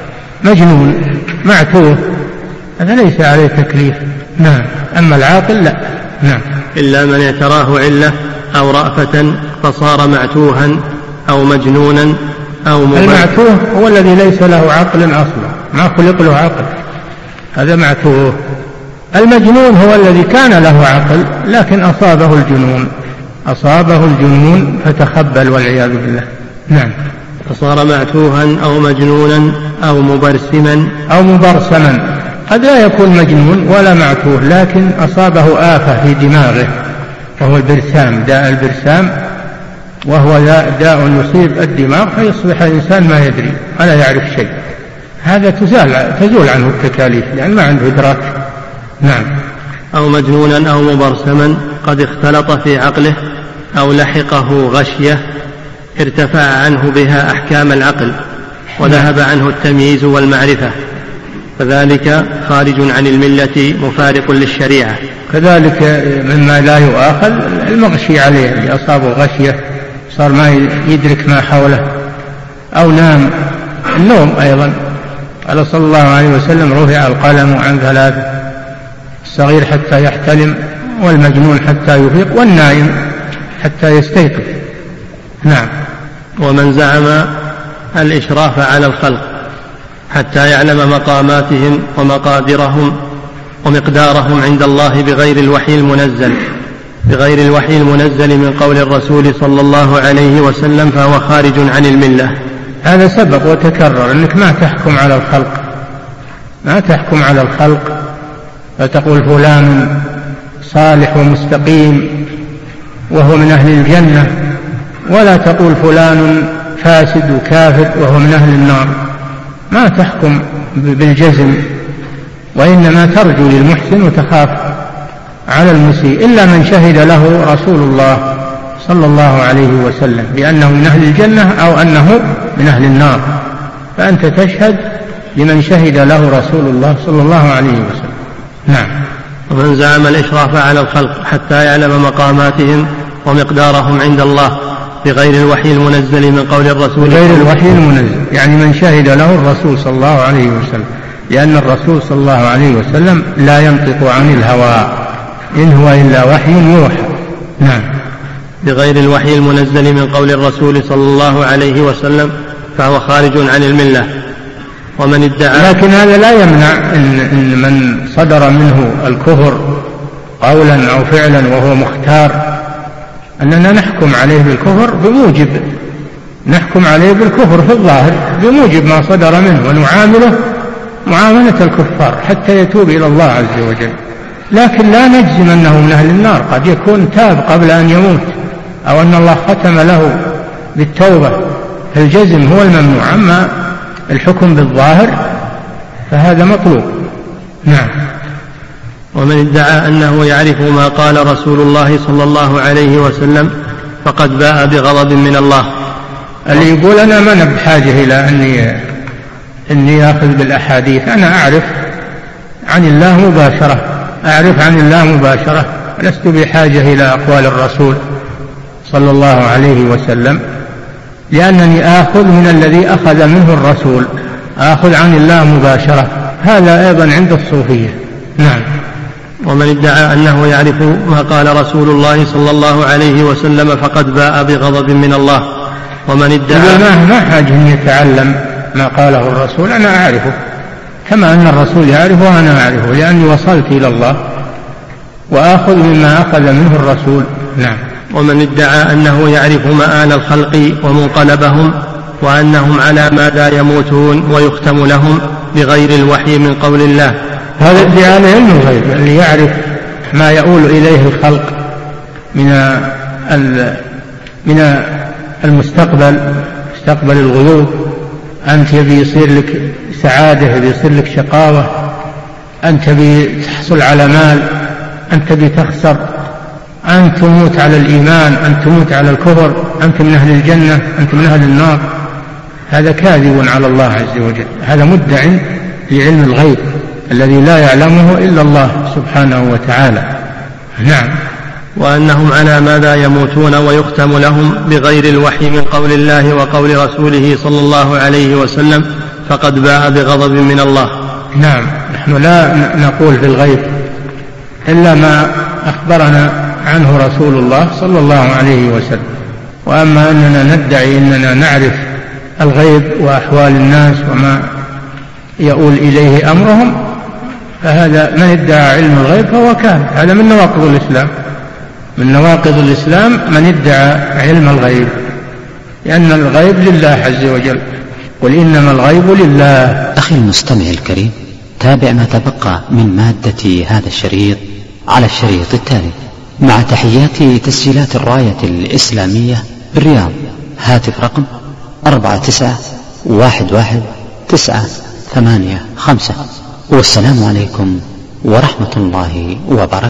مجنون معتوه، هذا ليس عليه تكليف. نعم. أما العاقل لا. نعم. إلا من اعتراه علة أو رأفة فصار معتوها أو مجنونا أو مبرد. المعتوه هو الذي ليس له عقل أصلا، ما خلق له عقل، هذا معتوه. المجنون هو الذي كان له عقل لكن أصابه الجنون، أصابه الجنون فتخبل والعياذ بالله. نعم. فصار معتوها أو مجنونا أو مبرسما أو مبرسما. قد لا يكون مجنون ولا معتوه، لكن أصابه آفة في دماغه وهو البرسام، داء البرسام، وهو داء يصيب الدماغ فيصبح الإنسان ما يدري ولا يعرف شيء، هذا تزال تزول عنه التكاليف لأن ما عنده إدراك. نعم. أو مجنونا أو مبرسما قد اختلط في عقله أو لحقه غشية ارتفع عنه بها أحكام العقل وذهب عنه التمييز والمعرفة، فذلك خارج عن الملة مفارق للشريعة. كذلك مما لا يؤاخذ المغشي عليه، اللي أصابه غشية صار ما يدرك ما حوله، أو نام. النوم أيضا قال صلى الله عليه وسلم رفع القلم عن ثلاث، الصغير حتى يحتلم، والمجنون حتى يفيق، والنائم حتى يستيقظ. نعم. ومن زعم الإشراف على الخلق حتى يعلم مقاماتهم ومقادرهم ومقدارهم عند الله بغير الوحي المنزل بغير الوحي المنزل من قول الرسول صلى الله عليه وسلم فهو خارج عن الملة. هذا سبق وتكرر أنك ما تحكم على الخلق، ما تحكم على الخلق فتقول فلان صالح ومستقيم وهو من أهل الجنة، ولا تقول فلان فاسد وكافر وهو من أهل النار. ما تحكم بالجزم، وإنما ترجو للمحسن وتخاف على المسيء، إلا من شهد له رسول الله صلى الله عليه وسلم بأنه من أهل الجنة أو أنه من أهل النار، فأنت تشهد لمن شهد له رسول الله صلى الله عليه وسلم. نعم. ومن زعم الإشراف على الخلق حتى يعلم مقاماتهم ومقدارهم عند الله بغير الوحي المنزل من قول الرسول، بغير الوحي المنزل يعني من شهد له الرسول صلى الله عليه وسلم، لأن الرسول صلى الله عليه وسلم لا ينطق عن الهوى إن هو إلا وحي يوحى. نعم. بغير الوحي المنزل من قول الرسول صلى الله عليه وسلم فهو خارج عن الملة. ومن ادعى، لكن هذا لا يمنع إن, إن من صدر منه الكفر قولا أو فعلا وهو مختار أننا نحكم عليه بالكفر بموجب نحكم عليه بالكفر في الظاهر بموجب ما صدر منه، ونعامله معاملة الكفار حتى يتوب إلى الله عز وجل، لكن لا نجزم أنه من أهل النار، قد يكون تاب قبل أن يموت أو أن الله ختم له بالتوبة، فالجزم هو الممنوع. أما الحكم بالظاهر فهذا مطلوب. نعم. ومن ادعى أنه يعرف ما قال رسول الله صلى الله عليه وسلم فقد باء بغضب من الله. اللي يقول أنا ما بحاجة إلى أني أني آخذ بالأحاديث، أنا أعرف عن الله مباشرة، أعرف عن الله مباشرة، لست بحاجة إلى أقوال الرسول صلى الله عليه وسلم، لأنني آخذ من الذي أخذ منه الرسول، آخذ عن الله مباشرة. هذا أيضا عند الصوفية. نعم. ومن ادعى أنه يعرف ما قال رسول الله صلى الله عليه وسلم فقد باء بغضب من الله. ومن ادعى ما ما حاجة أن يتعلم ما قاله الرسول، أنا أعرفه كما أن الرسول يعرفه وأنا أعرفه، لأني وصلت إلى الله وآخذ مما أخذ منه الرسول. نعم. ومن ادعى أنه يعرف مآل الخلق ومنقلبهم وأنهم على ما لا يموتون ويختم لهم بغير الوحي من قول الله، هذا ادعاء علم الغيب، اللي يعرف ما يؤول إليه الخلق من من المستقبل، مستقبل الغيوب. أنت يبي يصير لك سعادة، يبي يصير لك شقاوة، أنت يبي تحصل على مال، أنت يبي تخسر، أنت تموت على الإيمان، أنت تموت على الكفر، أنت من أهل الجنة، أنت من أهل النار. هذا كاذب على الله عز وجل، هذا مدع لعلم الغيب الذي لا يعلمه إلا الله سبحانه وتعالى. نعم. وأنهم على ماذا يموتون ويختم لهم بغير الوحي من قول الله وقول رسوله صلى الله عليه وسلم فقد باء بغضب من الله. نعم. نحن لا نقول في الغيب إلا ما أخبرنا عنه رسول الله صلى الله عليه وسلم. وأما أننا ندعي أننا نعرف الغيب وأحوال الناس وما يؤول إليه أمرهم، فهذا من ادعى علم الغيب فهو كافر. هذا من نواقض الإسلام، من نواقض الإسلام من ادعى علم الغيب، لأن الغيب لله عز وجل، قل إنما الغيب لله. أخي المستمع الكريم، تابع ما تبقى من مادة هذا الشريط على الشريط التالي مع تحيات تسجيلات الراية الإسلامية بالرياض. هاتف رقم أربعة تسعة واحد واحد تسعة ثمانية خمسة. والسلام عليكم ورحمة الله وبركاته.